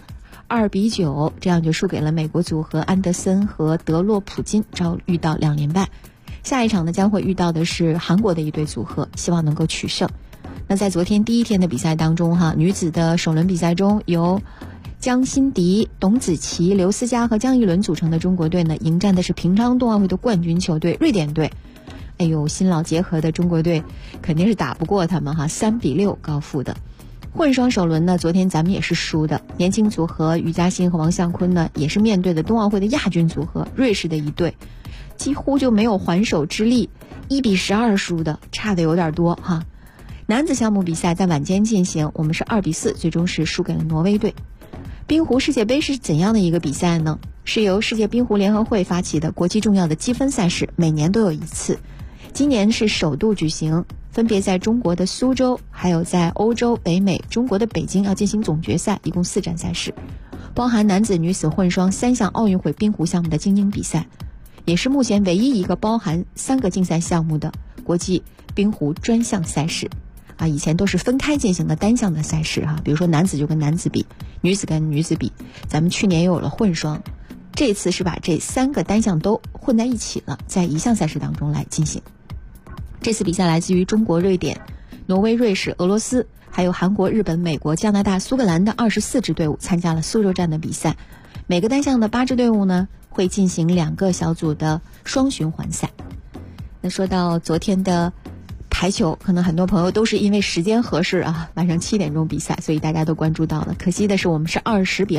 ，2-9，这样就输给了美国组合安德森和德洛普金，遭遇到2连败。下一场呢，将会遇到的是韩国的一对组合，希望能够取胜。那在昨天第1天的比赛当中女子的首轮比赛中，由江欣迪、董子琪、刘思佳和江一伦组成的中国队呢，迎战的是平昌冬奥会的冠军球队瑞典队。新老结合的中国队肯定是打不过他们3-6高负的。混双首轮呢，昨天咱们也是输的，年轻组合于嘉欣和王向坤呢，也是面对的冬奥会的亚军组合瑞士的一队，几乎就没有还手之力，1-12输的，差的有点多男子项目比赛在晚间进行，我们是2-4，最终是输给了挪威队。滨湖世界杯是怎样的一个比赛呢？是由世界滨湖联合会发起的国际重要的积分赛事，每年都有一次。今年是首度举行，分别在中国的苏州，还有在欧洲、北美、中国的北京要进行总决赛，一共4站赛事，包含男子、女子、混双3项奥运会滨湖项目的精英比赛，也是目前唯一一个包含3个竞赛项目的国际滨湖专项赛事。以前都是分开进行的单项的赛事比如说男子就跟男子比，女子跟女子比，咱们去年也有了混双，这次是把这3个单项都混在一起了，在一项赛事当中来进行。这次比赛来自于中国、瑞典、挪威、瑞士、俄罗斯，还有韩国、日本、美国、加拿大、苏格兰的24支队伍参加了苏州站的比赛。每个单项的8支队伍呢，会进行2个小组的双循环赛。那说到昨天的排球，可能很多朋友都是因为时间合适晚上7点钟比赛，所以大家都关注到了。可惜的是，我们是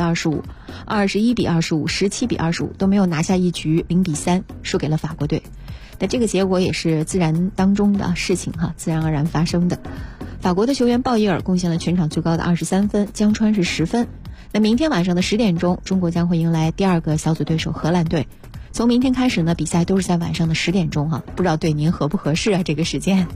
20-25、21-25、17-25都没有拿下一局，0-3输给了法国队。那这个结果也是自然当中的事情自然而然发生的。法国的球员鲍伊尔贡献了全场最高的23分，江川是10分。那明天晚上的10点钟，中国将会迎来第2个小组对手荷兰队。从明天开始呢，比赛都是在晚上的10点钟不知道对您合不合适这个时间。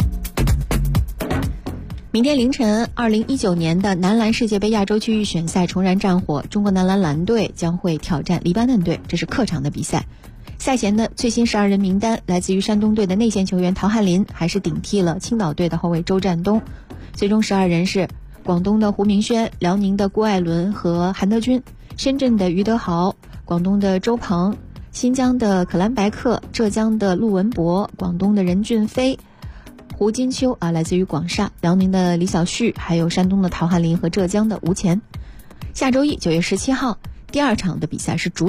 明天凌晨，2019年的男篮世界杯亚洲区预选赛重燃战火，中国男篮蓝队将会挑战黎巴嫩队，这是客场的比赛。赛前的最新12人名单，来自于山东队的内线球员陶汉林，还是顶替了青岛队的后卫周占东。最终12人是广东的胡明轩、辽宁的郭艾伦和韩德君，深圳的于德豪，广东的周鹏，新疆的可兰白克，浙江的陆文博，广东的任俊飞，胡金秋来自于广厦，辽宁的李晓旭，还有山东的陶汉林和浙江的吴前。下周一9月17号第2场的比赛是主场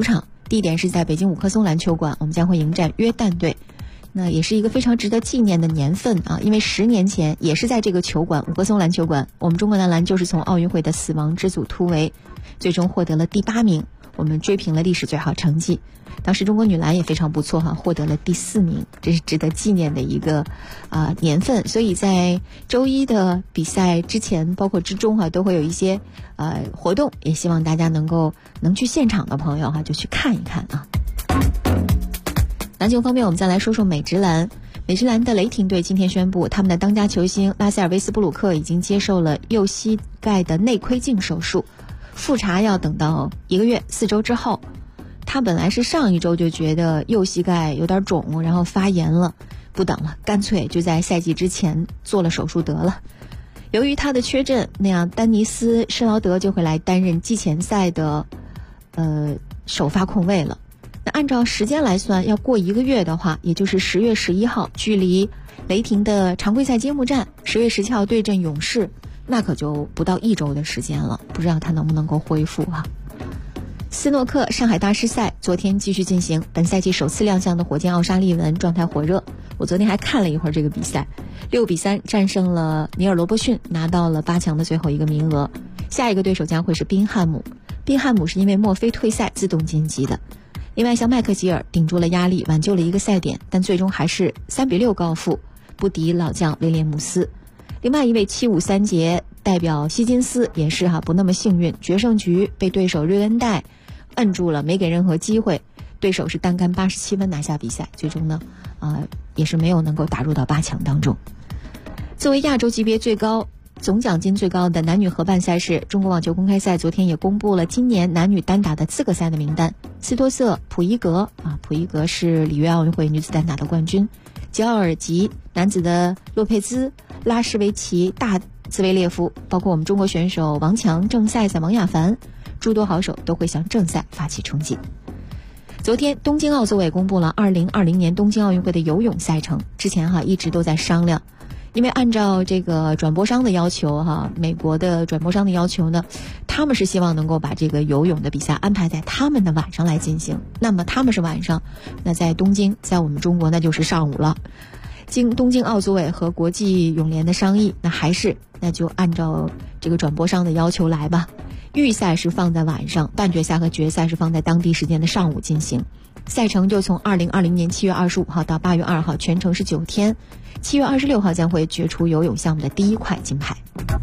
地点是在北京五棵松篮球馆，我们将会迎战约旦队。那也是一个非常值得纪念的年份啊，因为10年前也是在这个球馆五棵松篮球馆，我们中国男篮就是从奥运会的死亡之组突围，最终获得了第8名，我们追平了历史最好成绩。当时中国女篮也非常不错哈，获得了第4名，这是值得纪念的一个年份。所以在周一的比赛之前包括之中哈，都会有一些活动，也希望大家能去现场的朋友哈就去看一看啊。篮球方面，我们再来说说美职篮。美职篮的雷霆队今天宣布，他们的当家球星拉塞尔·威斯布鲁克已经接受了右膝盖的内窥镜手术，复查要等到1个月4周之后。他本来是上一周就觉得右膝盖有点肿，然后发炎了，不等了，干脆就在赛季之前做了手术得了。由于他的缺阵，那样丹尼斯·施劳德就会来担任季前赛的首发控卫了。那按照时间来算，要过1个月的话，也就是10月11号，距离雷霆的常规赛揭幕战10月17号对阵勇士，那可就不到1周的时间了，不知道他能不能够恢复啊。斯诺克上海大师赛昨天继续进行，本赛季首次亮相的火箭奥沙利文状态火热，我昨天还看了一会儿这个比赛，6比3战胜了尼尔罗伯逊，拿到了8强的最后一个名额。下一个对手将会是宾汉姆，宾汉姆是因为墨菲退赛自动晋级的。另外像麦克吉尔顶住了压力，挽救了一个赛点，但最终还是3比6告负，不敌老将威廉姆斯。另外一位7-5-3节代表希金斯也是不那么幸运，决胜局被对手瑞恩戴摁住了，没给任何机会，对手是单杆87分拿下比赛，最终呢也是没有能够打入到8强当中。作为亚洲级别最高总奖金最高的男女合办赛事，中国网球公开赛昨天也公布了今年男女单打的资格赛的名单。斯托瑟、普伊格普伊格是里约奥运会女子单打的冠军，吉奥尔吉、男子的洛佩兹、拉什维奇、大兹维列夫，包括我们中国选手王强、郑赛赛、王亚凡，诸多好手都会向正赛发起冲击。昨天东京奥组委公布了2020年东京奥运会的游泳赛程，之前一直都在商量，因为按照这个转播商的要求美国的转播商的要求呢，他们是希望能够把这个游泳的比赛安排在他们的晚上来进行。那么他们是晚上，那在东京，在我们中国那就是上午了。经东京奥组委和国际泳联的商议，那就按照这个转播商的要求来吧。预赛是放在晚上，半决赛和决赛是放在当地时间的上午进行。赛程就从2020年7月25号到8月2号，全程是9天。7月26号将会决出游泳项目的第1块金牌。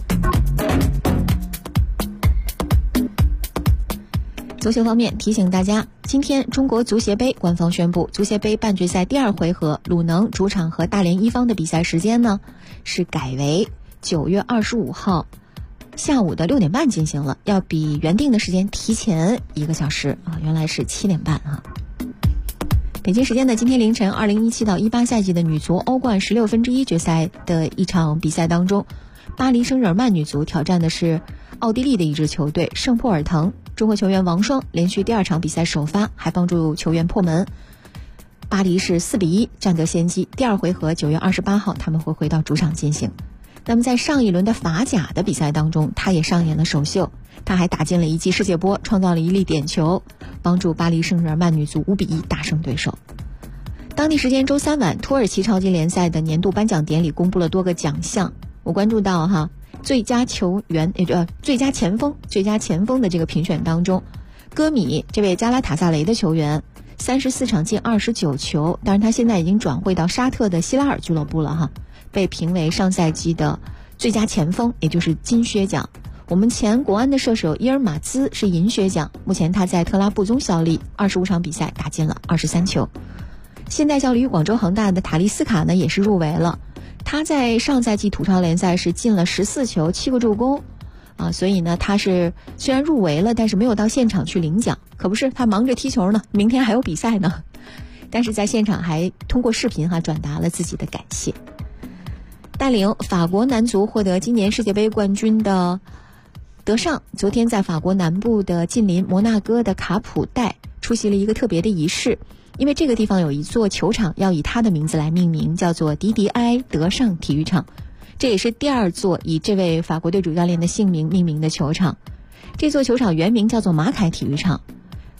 足球方面提醒大家，今天中国足协杯官方宣布，足协杯半决赛第2回合鲁能主场和大连一方的比赛时间呢是改为9月25号下午的6点半进行了，要比原定的时间提前1个小时原来是7点半北京时间的今天凌晨，2017到18赛季的女足欧冠16分之一决赛的一场比赛当中，巴黎圣日耳曼女足挑战的是奥地利的一支球队圣普尔滕。中国球员王霜连续第2场比赛首发，还帮助球员破门。巴黎是4比1占得先机，第2回合9月28号他们会回到主场进行。那么在上一轮的法甲的比赛当中，他也上演了首秀，他还打进了一记世界波，创造了一粒点球，帮助巴黎圣日耳曼女足5比1大胜对手。当地时间周3晚，土耳其超级联赛的年度颁奖典礼公布了多个奖项，我关注到最佳球员最佳前锋的这个评选当中，戈米这位加拉塔萨雷的球员34场进29球，当然他现在已经转会到沙特的希拉尔俱乐部了被评为上赛季的最佳前锋，也就是金靴奖。我们前国安的射手伊尔马兹是银靴奖，目前他在特拉布宗效力，25场比赛打进了23球。现在效力于广州恒大的塔利斯卡呢也是入围了，他在上赛季土超联赛是进了14球7个助攻所以呢他是虽然入围了，但是没有到现场去领奖，可不是，他忙着踢球呢，明天还有比赛呢，但是在现场还通过视频转达了自己的感谢。带领法国男足获得今年世界杯冠军的德尚，昨天在法国南部的近邻摩纳哥的卡普代出席了一个特别的仪式，因为这个地方有一座球场要以他的名字来命名，叫做迪迪埃德尚体育场，这也是第2座以这位法国队主教练的姓名命名的球场。这座球场原名叫做马凯体育场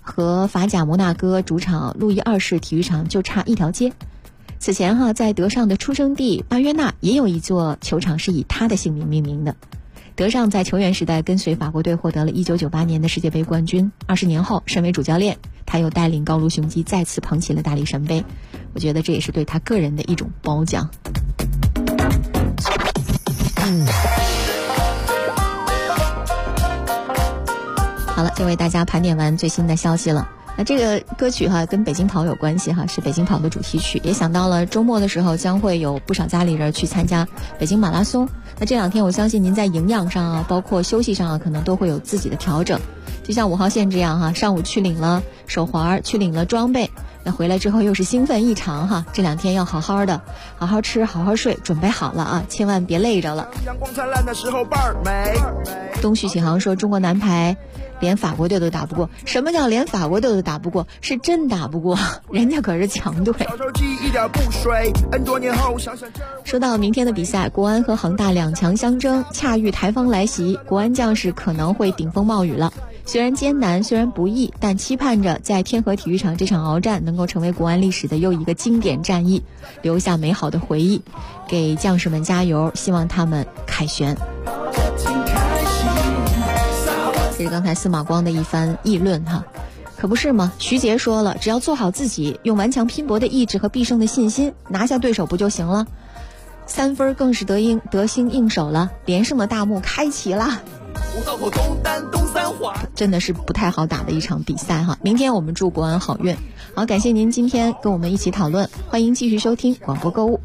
和法甲摩纳哥主场路易2世体育场就差一条街。此前在德尚的出生地巴约纳也有一座球场是以他的姓名命名的。德尚在球员时代跟随法国队获得了1998年的世界杯冠军，20年后身为主教练，他又带领高卢雄鸡再次捧起了大力神杯，我觉得这也是对他个人的一种褒奖。好了，就为大家盘点完最新的消息了。那这个歌曲跟北京跑有关系是北京跑的主题曲，也想到了周末的时候将会有不少家里人去参加北京马拉松。那这2天我相信您在营养上包括休息上可能都会有自己的调整。就像5号线这样上午去领了手环，去领了装备，那回来之后又是兴奋异常这2天要好好的，好好吃，好好睡，准备好了千万别累着了。 阳光灿烂的时候倍儿美。 东旭启航说中国男排连法国队都打不过。什么叫连法国队都打不过？是真打不过，人家可是强队。说到明天的比赛，国安和恒大2强相争，恰遇台风来袭，国安将士可能会顶风冒雨了。虽然艰难，虽然不易，但期盼着在天河体育场这场鏖战能够成为国安历史的又一个经典战役，留下美好的回忆，给将士们加油，希望他们凯旋。这是刚才司马光的一番议论可不是吗？徐杰说了，只要做好自己，用顽强拼搏的意志和必胜的信心，拿下对手不就行了？3分更是得心应手了，连胜的大幕开启了。真的是不太好打的一场比赛明天我们祝国安好运。好，感谢您今天跟我们一起讨论，欢迎继续收听广播购物。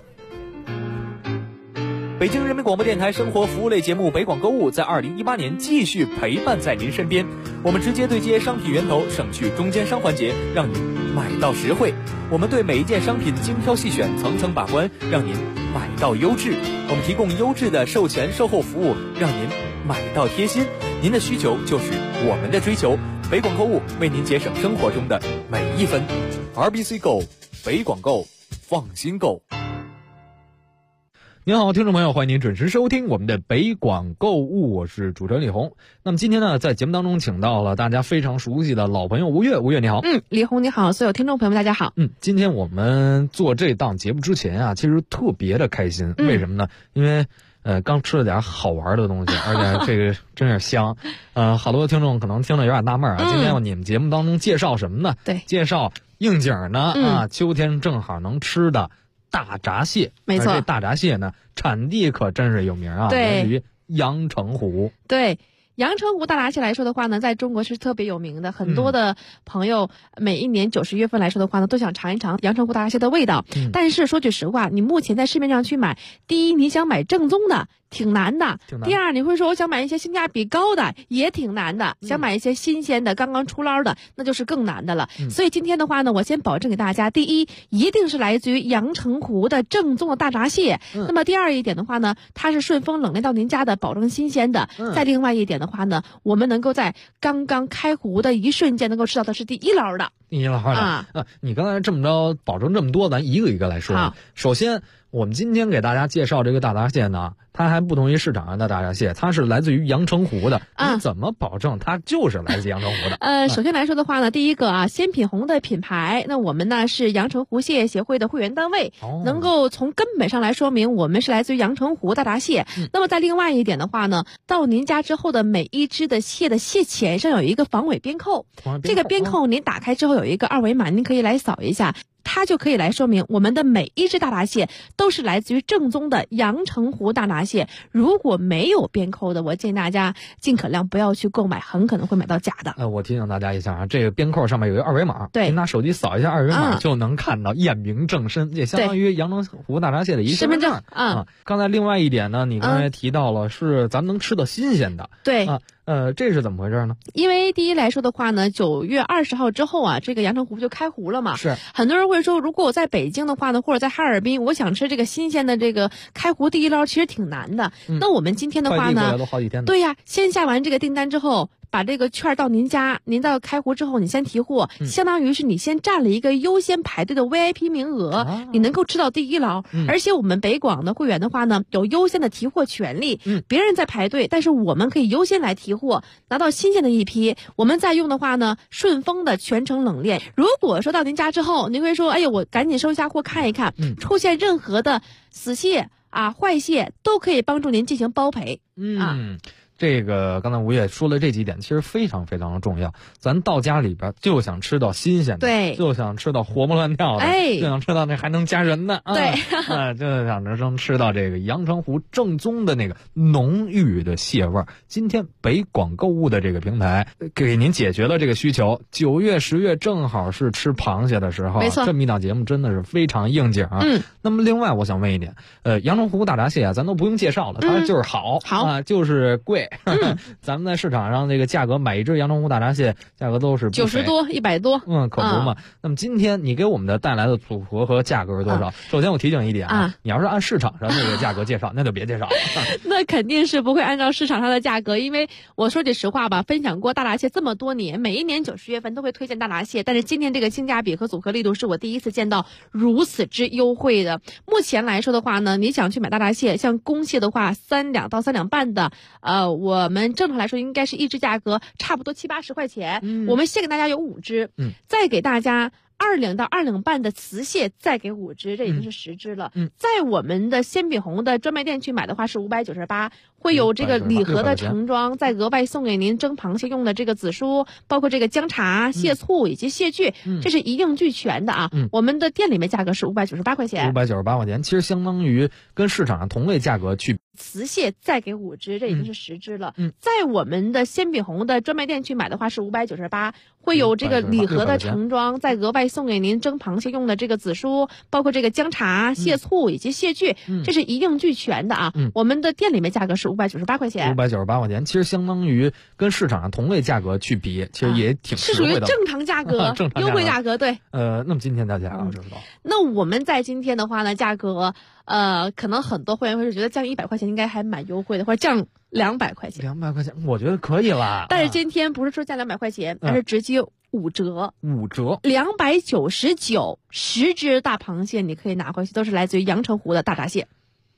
北京人民广播电台生活服务类节目北广购物在2018年继续陪伴在您身边，我们直接对接商品源头，省去中间商环节，让您买到实惠。我们对每一件商品精挑细选，层层把关，让您买到优质。我们提供优质的售前售后服务，让您买到贴心。您的需求就是我们的追求，北广购物为您节省生活中的每一分。RBC Go， 北广购，放心购。 您好，听众朋友，欢迎您准时收听我们的北广购物，我是主持人李红。那么今天呢，在节目当中请到了大家非常熟悉的老朋友吴越，吴越你好。 李红你好，所有听众朋友们大家好。 今天我们做这档节目之前其实特别的开心，为什么呢？因为刚吃了点好玩的东西，而且这个真是香。好多听众可能听着有点纳闷今天你们节目当中介绍什么呢？ 对， 介绍应景呢秋天正好能吃的大闸蟹。 没错， 这大闸蟹呢产地可真是有名来自于阳澄湖。 对，阳澄湖大闸蟹来说的话呢，在中国是特别有名的，很多的朋友每一年90月份来说的话呢，都想尝一尝阳澄湖大闸蟹的味道。但是说句实话，你目前在市面上去买，第一你想买正宗的挺难的，第二你会说我想买一些性价比高的也挺难的，想买一些新鲜的刚刚出捞的那就是更难的了。所以今天的话呢，我先保证给大家，第一一定是来自于阳澄湖的正宗的大闸蟹，那么第二一点的话呢，它是顺丰冷链到您家的，保证新鲜的。再另外一点的话呢，我们能够在刚刚开湖的一瞬间能够吃到的是第一捞的。 第一捞的你刚才这么着保证这么多，咱一个一个来说。首先我们今天给大家介绍这个大闸蟹呢，它还不同于市场上的大闸蟹，它是来自于阳澄湖的。你怎么保证它就是来自阳澄湖的？ 首先来说的话呢，第一个鲜品红的品牌，那我们呢是阳澄湖蟹协会的会员单位，能够从根本上来说明我们是来自于阳澄湖大闸蟹。那么在另外一点的话呢，到您家之后的每一只的蟹的蟹钳上有一个防伪边扣，这个边扣您打开之后有一个2维码，您可以来扫一下。它就可以来说明我们的每一只大闸蟹都是来自于正宗的阳澄湖大闸蟹。如果没有边扣的，我建议大家尽可量不要去购买，很可能会买到假的。 我提醒大家一下这个边扣上面有一个2维码， 对， 您拿手机扫一下2维码就能看到，验明正身，也相当于阳澄湖大闸蟹的一身份证。刚才另外一点呢，你刚才提到了是咱能吃到新鲜的。 对。 这是怎么回事呢？ 因为第一来说的话呢，9月20号之后这个阳澄湖就开湖了嘛。 是。 很多人会说，如果我在北京的话呢，或者在哈尔滨，我想吃这个新鲜的这个开湖第一捞，其实挺难的。那我们今天的话呢， 快递过来都好几天。 对呀，先下完这个订单之后， 把这个券到您家，您到开户之后你先提货，相当于是你先占了一个优先排队的 VIP 名额，你能够吃到第一捞。而且我们北广的会员的话呢，有优先的提货权利，别人在排队，但是我们可以优先来提货，拿到新鲜的一批。我们再用的话呢，顺丰的全程冷链。如果说到您家之后，您会说，哎呀，我赶紧收一下货看一看，出现任何的死蟹啊、坏蟹，都可以帮助您进行包赔。 这个刚才吴越说了这几点，其实非常非常的重要。咱到家里边就想吃到新鲜的， 对， 就想吃到活蹦乱跳的，就想吃到那还能加人的， 对， 就想吃到这个阳澄湖正宗的那个浓郁的蟹味儿。今天北广购物的这个平台给您解决了这个需求。9月、10月正好是吃螃蟹的时候， 没错， 这么一档节目真的是非常应景。那么另外我想问一点，阳澄湖大闸蟹啊，咱都不用介绍了，它就是好啊，就是贵。咱们在市场上这个价格买一只阳澄湖大闸蟹价格都是 90多100多， 可不嘛。那么今天你给我们的带来的组合和价格是多少？首先我提醒一点你要是按市场上那个价格介绍，那就别介绍了。 那肯定是不会按照市场上的价格，因为我说句实话吧，分享过大闸蟹这么多年，每一年9、10月份都会推荐大闸蟹，但是今天这个性价比和组合力度是我第一次见到如此之优惠的。目前来说的话呢，你想去买大闸蟹，像公蟹的话3两到3两半的，我们正常来说应该是一只价格差不多70、80块钱，我们现给大家有5只，再给大家2两到2两半的雌蟹，再给5只，这已经是10只了。在我们的鲜饼红的专卖店去买的话是598，会有这个礼盒的盛装，再额外送给您蒸螃蟹用的这个紫苏，包括这个姜茶、蟹醋以及蟹具，这是一应俱全的啊。我们的店里面价格是598块钱 ，598块钱，其实相当于跟市场上同类价格去。 雌蟹再给5只，这已经是10只了。在我们的鲜饼红的专卖店去买的话是598，会有这个礼盒的盛装，再额外送给您蒸螃蟹用的这个紫苏，包括这个姜茶、蟹醋以及蟹具，这是一应俱全的啊。我们的店里面价格是598块钱 ，598块钱，其实相当于跟市场上同类价格去比，其实也挺实惠的， 是属于正常价格，优惠价格。对， 那么今天大家知道， 那我们在今天的话呢，价格可能很多会员会觉得降100块钱应该还蛮优惠的，或者降200块钱。 200块钱，我觉得可以了。 但是今天不是说降200块钱，而是直接5折 ，5折 ，299 10只大螃蟹你可以拿回去，都是来自于阳澄湖的大闸蟹。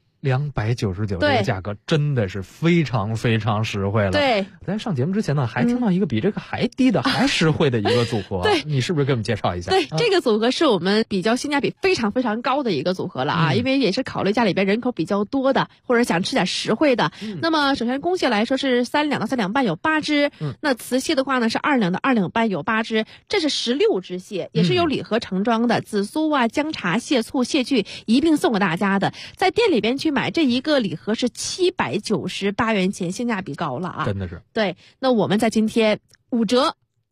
299这个价格真的是非常非常实惠了。 对， 在上节目之前呢，还听到一个比这个还低的、还实惠的一个组合。 对， 你是不是给我们介绍一下？ 对，这个组合是我们比较性价比非常非常高的一个组合了啊，因为也是考虑家里边人口比较多的，或者想吃点实惠的。那么首先公蟹来说是3两到3两半有8只，那雌蟹的话呢是2两到2两半有8只，这是16只蟹，也是有礼盒盛装的，紫苏啊、姜茶、蟹醋、蟹具一并送给大家的。在店里边去买这一个礼盒是798元钱，性价比高了啊！ 真的是。 对，那我们在今天5折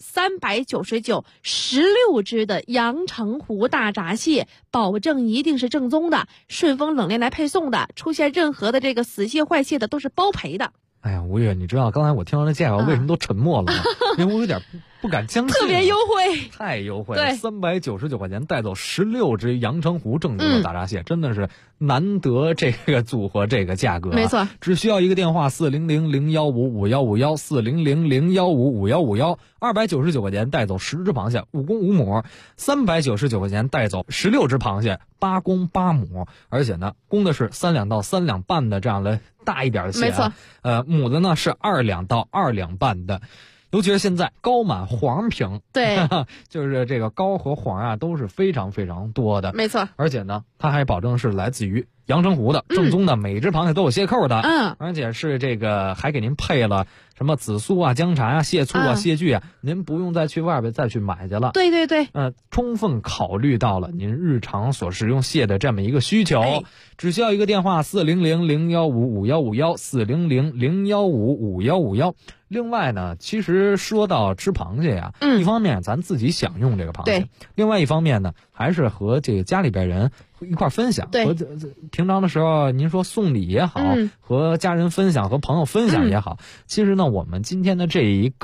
399 16只的阳澄湖大闸蟹，保证一定是正宗的，顺丰冷链来配送的，出现任何的这个死蟹坏蟹的都是包赔的。 哎呀，吴越，你知道刚才我听到这价格为什么都沉默了吗？因为我有点不敢相信， 特别优惠， 太优惠了，399块钱带走16只阳澄湖正宗的大闸蟹，真的是难得这个组合这个价格。 没错， 只需要一个电话400-015-5151 400-015-5151 ，299块钱带走10只螃蟹，5公5母；399块钱带走16只螃蟹，8公8母，而且呢，公的是3两到3两半的这样的大一点的蟹， 没错， 母的呢是2两到2两半的。尤其是现在膏满黄平， 对， 就是这个膏和黄啊都是非常非常多的， 没错。 而且呢，它还保证是来自于阳澄湖的正宗的，每只螃蟹都有蟹扣的，而且是这个还给您配了什么紫苏啊、姜茶啊、蟹醋啊、蟹具啊，您不用再去外边再去买去了。 对对对， 充分考虑到了您日常所食用蟹的这么一个需求，只需要一个电话400-015-5151 400-015-5151。另外呢，其实说到吃螃蟹呀，一方面咱自己享用这个螃蟹，另外一方面呢，还是和这个家里边人一块分享。 对， 和平常的时候，您说送礼也好，和家人分享，和朋友分享也好，其实呢，我们今天的这一个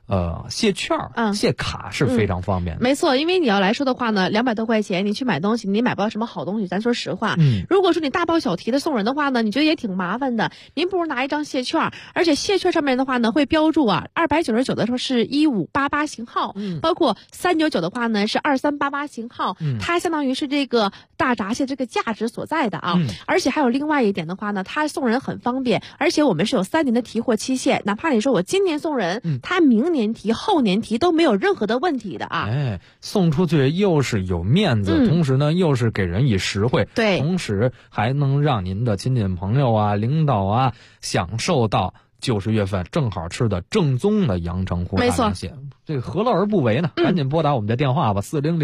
谢券谢卡是非常方便的。 没错，因为你要来说的话呢，200多块钱你去买东西，你买不到什么好东西，咱说实话。如果说你大包小提的送人的话呢，你觉得也挺麻烦的。您不如拿一张谢券，而且谢券上面的话呢会标注299的时候是1588型号，包括399的话呢是2388型号，它相当于是这个大闸蟹这个价值所在的啊。而且还有另外一点的话呢，它送人很方便，而且我们是有3年的提货期限，哪怕你说我今年送人，他明年提后年提都没有任何的问题的啊。 送出去又是有面子，同时呢又是给人以实惠， 对， 同时还能让您的亲戚朋友啊、领导啊享受到90月份正好吃的正宗的阳澄湖大闸蟹，这个何乐而不为呢？赶紧拨打我们的电话吧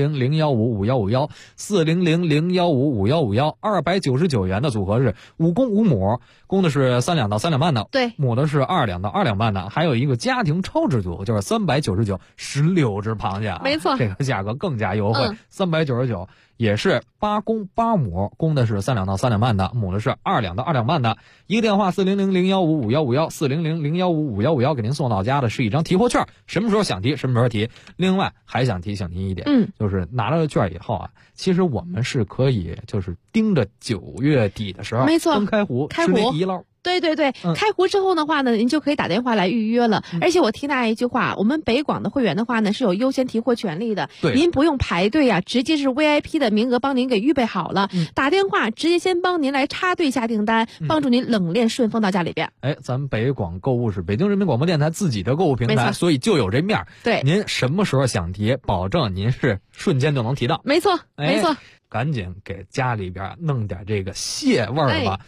，400-015-5151，400-015-5151，299元的组合是5公5母，公的是3两到3两半的， 对， 母的是2两到2两半的，还有一个家庭超值组，就是399 16只螃蟹， 没错， 这个价格更加优惠，399。也是8公8母，公的是3两到3两半的，母的是2两到2两半的。一个电话400-015-5151，400-015-5151，给您送到家的是一张提货券，什么时候想提什么时候提。另外还想提醒您一点，就是拿了券以后啊，其实我们是可以就是盯着9月底的时候， 没错， 刚开湖吃那一捞。 对，开湖之后的话呢，您就可以打电话来预约了。而且我提那一句话，我们北广的会员的话呢是有优先提货权利的，您不用排队啊，直接是 VIP 的名额帮您给预备好了，打电话直接先帮您来插队下订单，帮助您冷链顺丰到家里边。 咱们北广购物是北京人民广播电台自己的购物平台，所以就有这面。 对， 您什么时候想提，保证您是瞬间就能提到。 没错。 赶紧给家里边弄点这个蟹味儿吧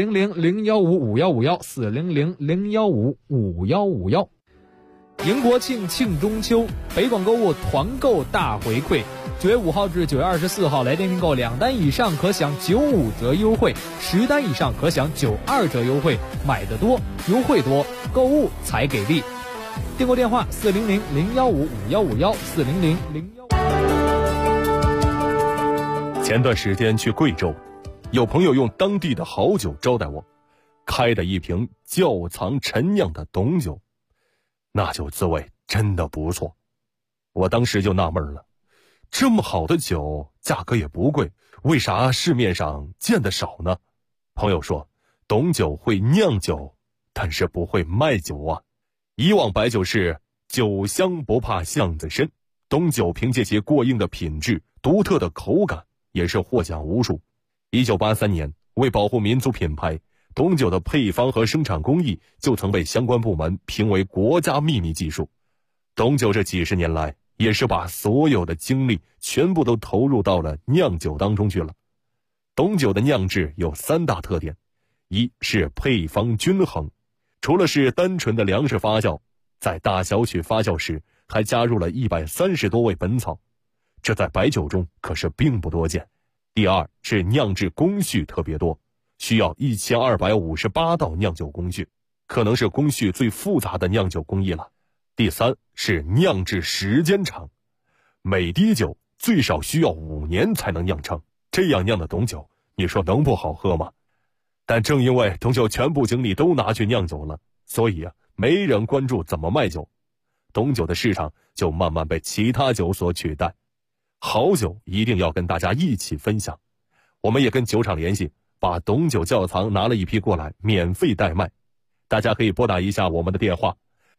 ！400-015-5151，400-015-5151。迎国庆，庆中秋，北广购物团购大回馈，9月5号至9月24号来电订购2单以上可享95折优惠，10单以上可享92折优惠，买得多，优惠多，购物才给力。订购电话400-015-5151，400-015。 前段时间去贵州，有朋友用当地的好酒招待我，开的一瓶窖藏陈酿的董酒，那酒滋味真的不错。我当时就纳闷了，这么好的酒价格也不贵，为啥市面上见得少呢？朋友说，董酒会酿酒，但是不会卖酒啊。以往白酒是酒香不怕巷子深，董酒凭借其过硬的品质、独特的口感，也是获奖无数。1983年，为保护民族品牌，董酒的配方和生产工艺就曾被相关部门评为国家秘密技术。董酒这几十年来，也是把所有的精力全部都投入到了酿酒当中去了。董酒的酿制有3大特点，一是配方均衡，除了是单纯的粮食发酵，在大小曲发酵时还加入了130多味本草，这在白酒中可是并不多见。第二是酿制工序特别多，需要1258道酿酒工序，可能是工序最复杂的酿酒工艺了。第三是酿制时间长，每滴酒最少需要5年才能酿成，这样酿的董酒，你说能不好喝吗？但正因为董酒全部精力都拿去酿酒了，所以没人关注怎么卖酒，董酒的市场就慢慢被其他酒所取代。好酒一定要跟大家一起分享，我们也跟酒厂联系，把董酒窖藏拿了一批过来，免费代卖。大家可以拨打一下我们的电话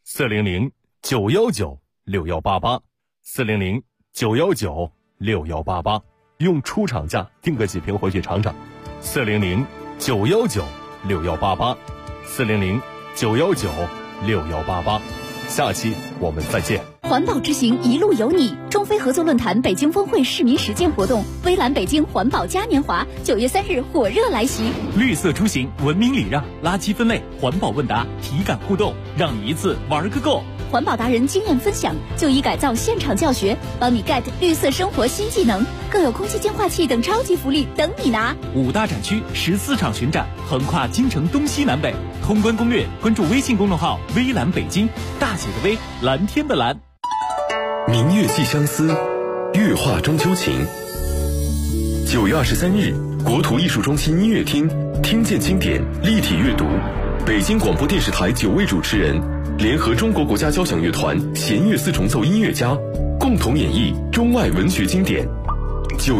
，400-919-6188，400-919-6188，用出厂价订个几瓶回去尝尝。400-919-6188，400-919-6188。下期我们再见。 环保之行一路有你，中非合作论坛北京峰会市民实践活动，微蓝北京环保嘉年华9月3日火热来袭。 绿色出行，文明礼让，垃圾分类，环保问答，体感互动，让你一次玩个够。 环保达人经验分享，就医改造现场教学，帮你 get 绿色生活新技能，更有空气净化器等超级福利等你拿。 5大展区14场巡展，横跨京城东西南北。通关攻略，关注微信公众号微蓝北京，大写的微，蓝天的蓝。 明月寄相思，月画中秋情。9月23日，国土艺术中心音乐厅，听见经典立体阅读， 北京广播电视台9位主持人联合中国国家交响乐团弦乐四重奏音乐家，共同演绎中外文学经典。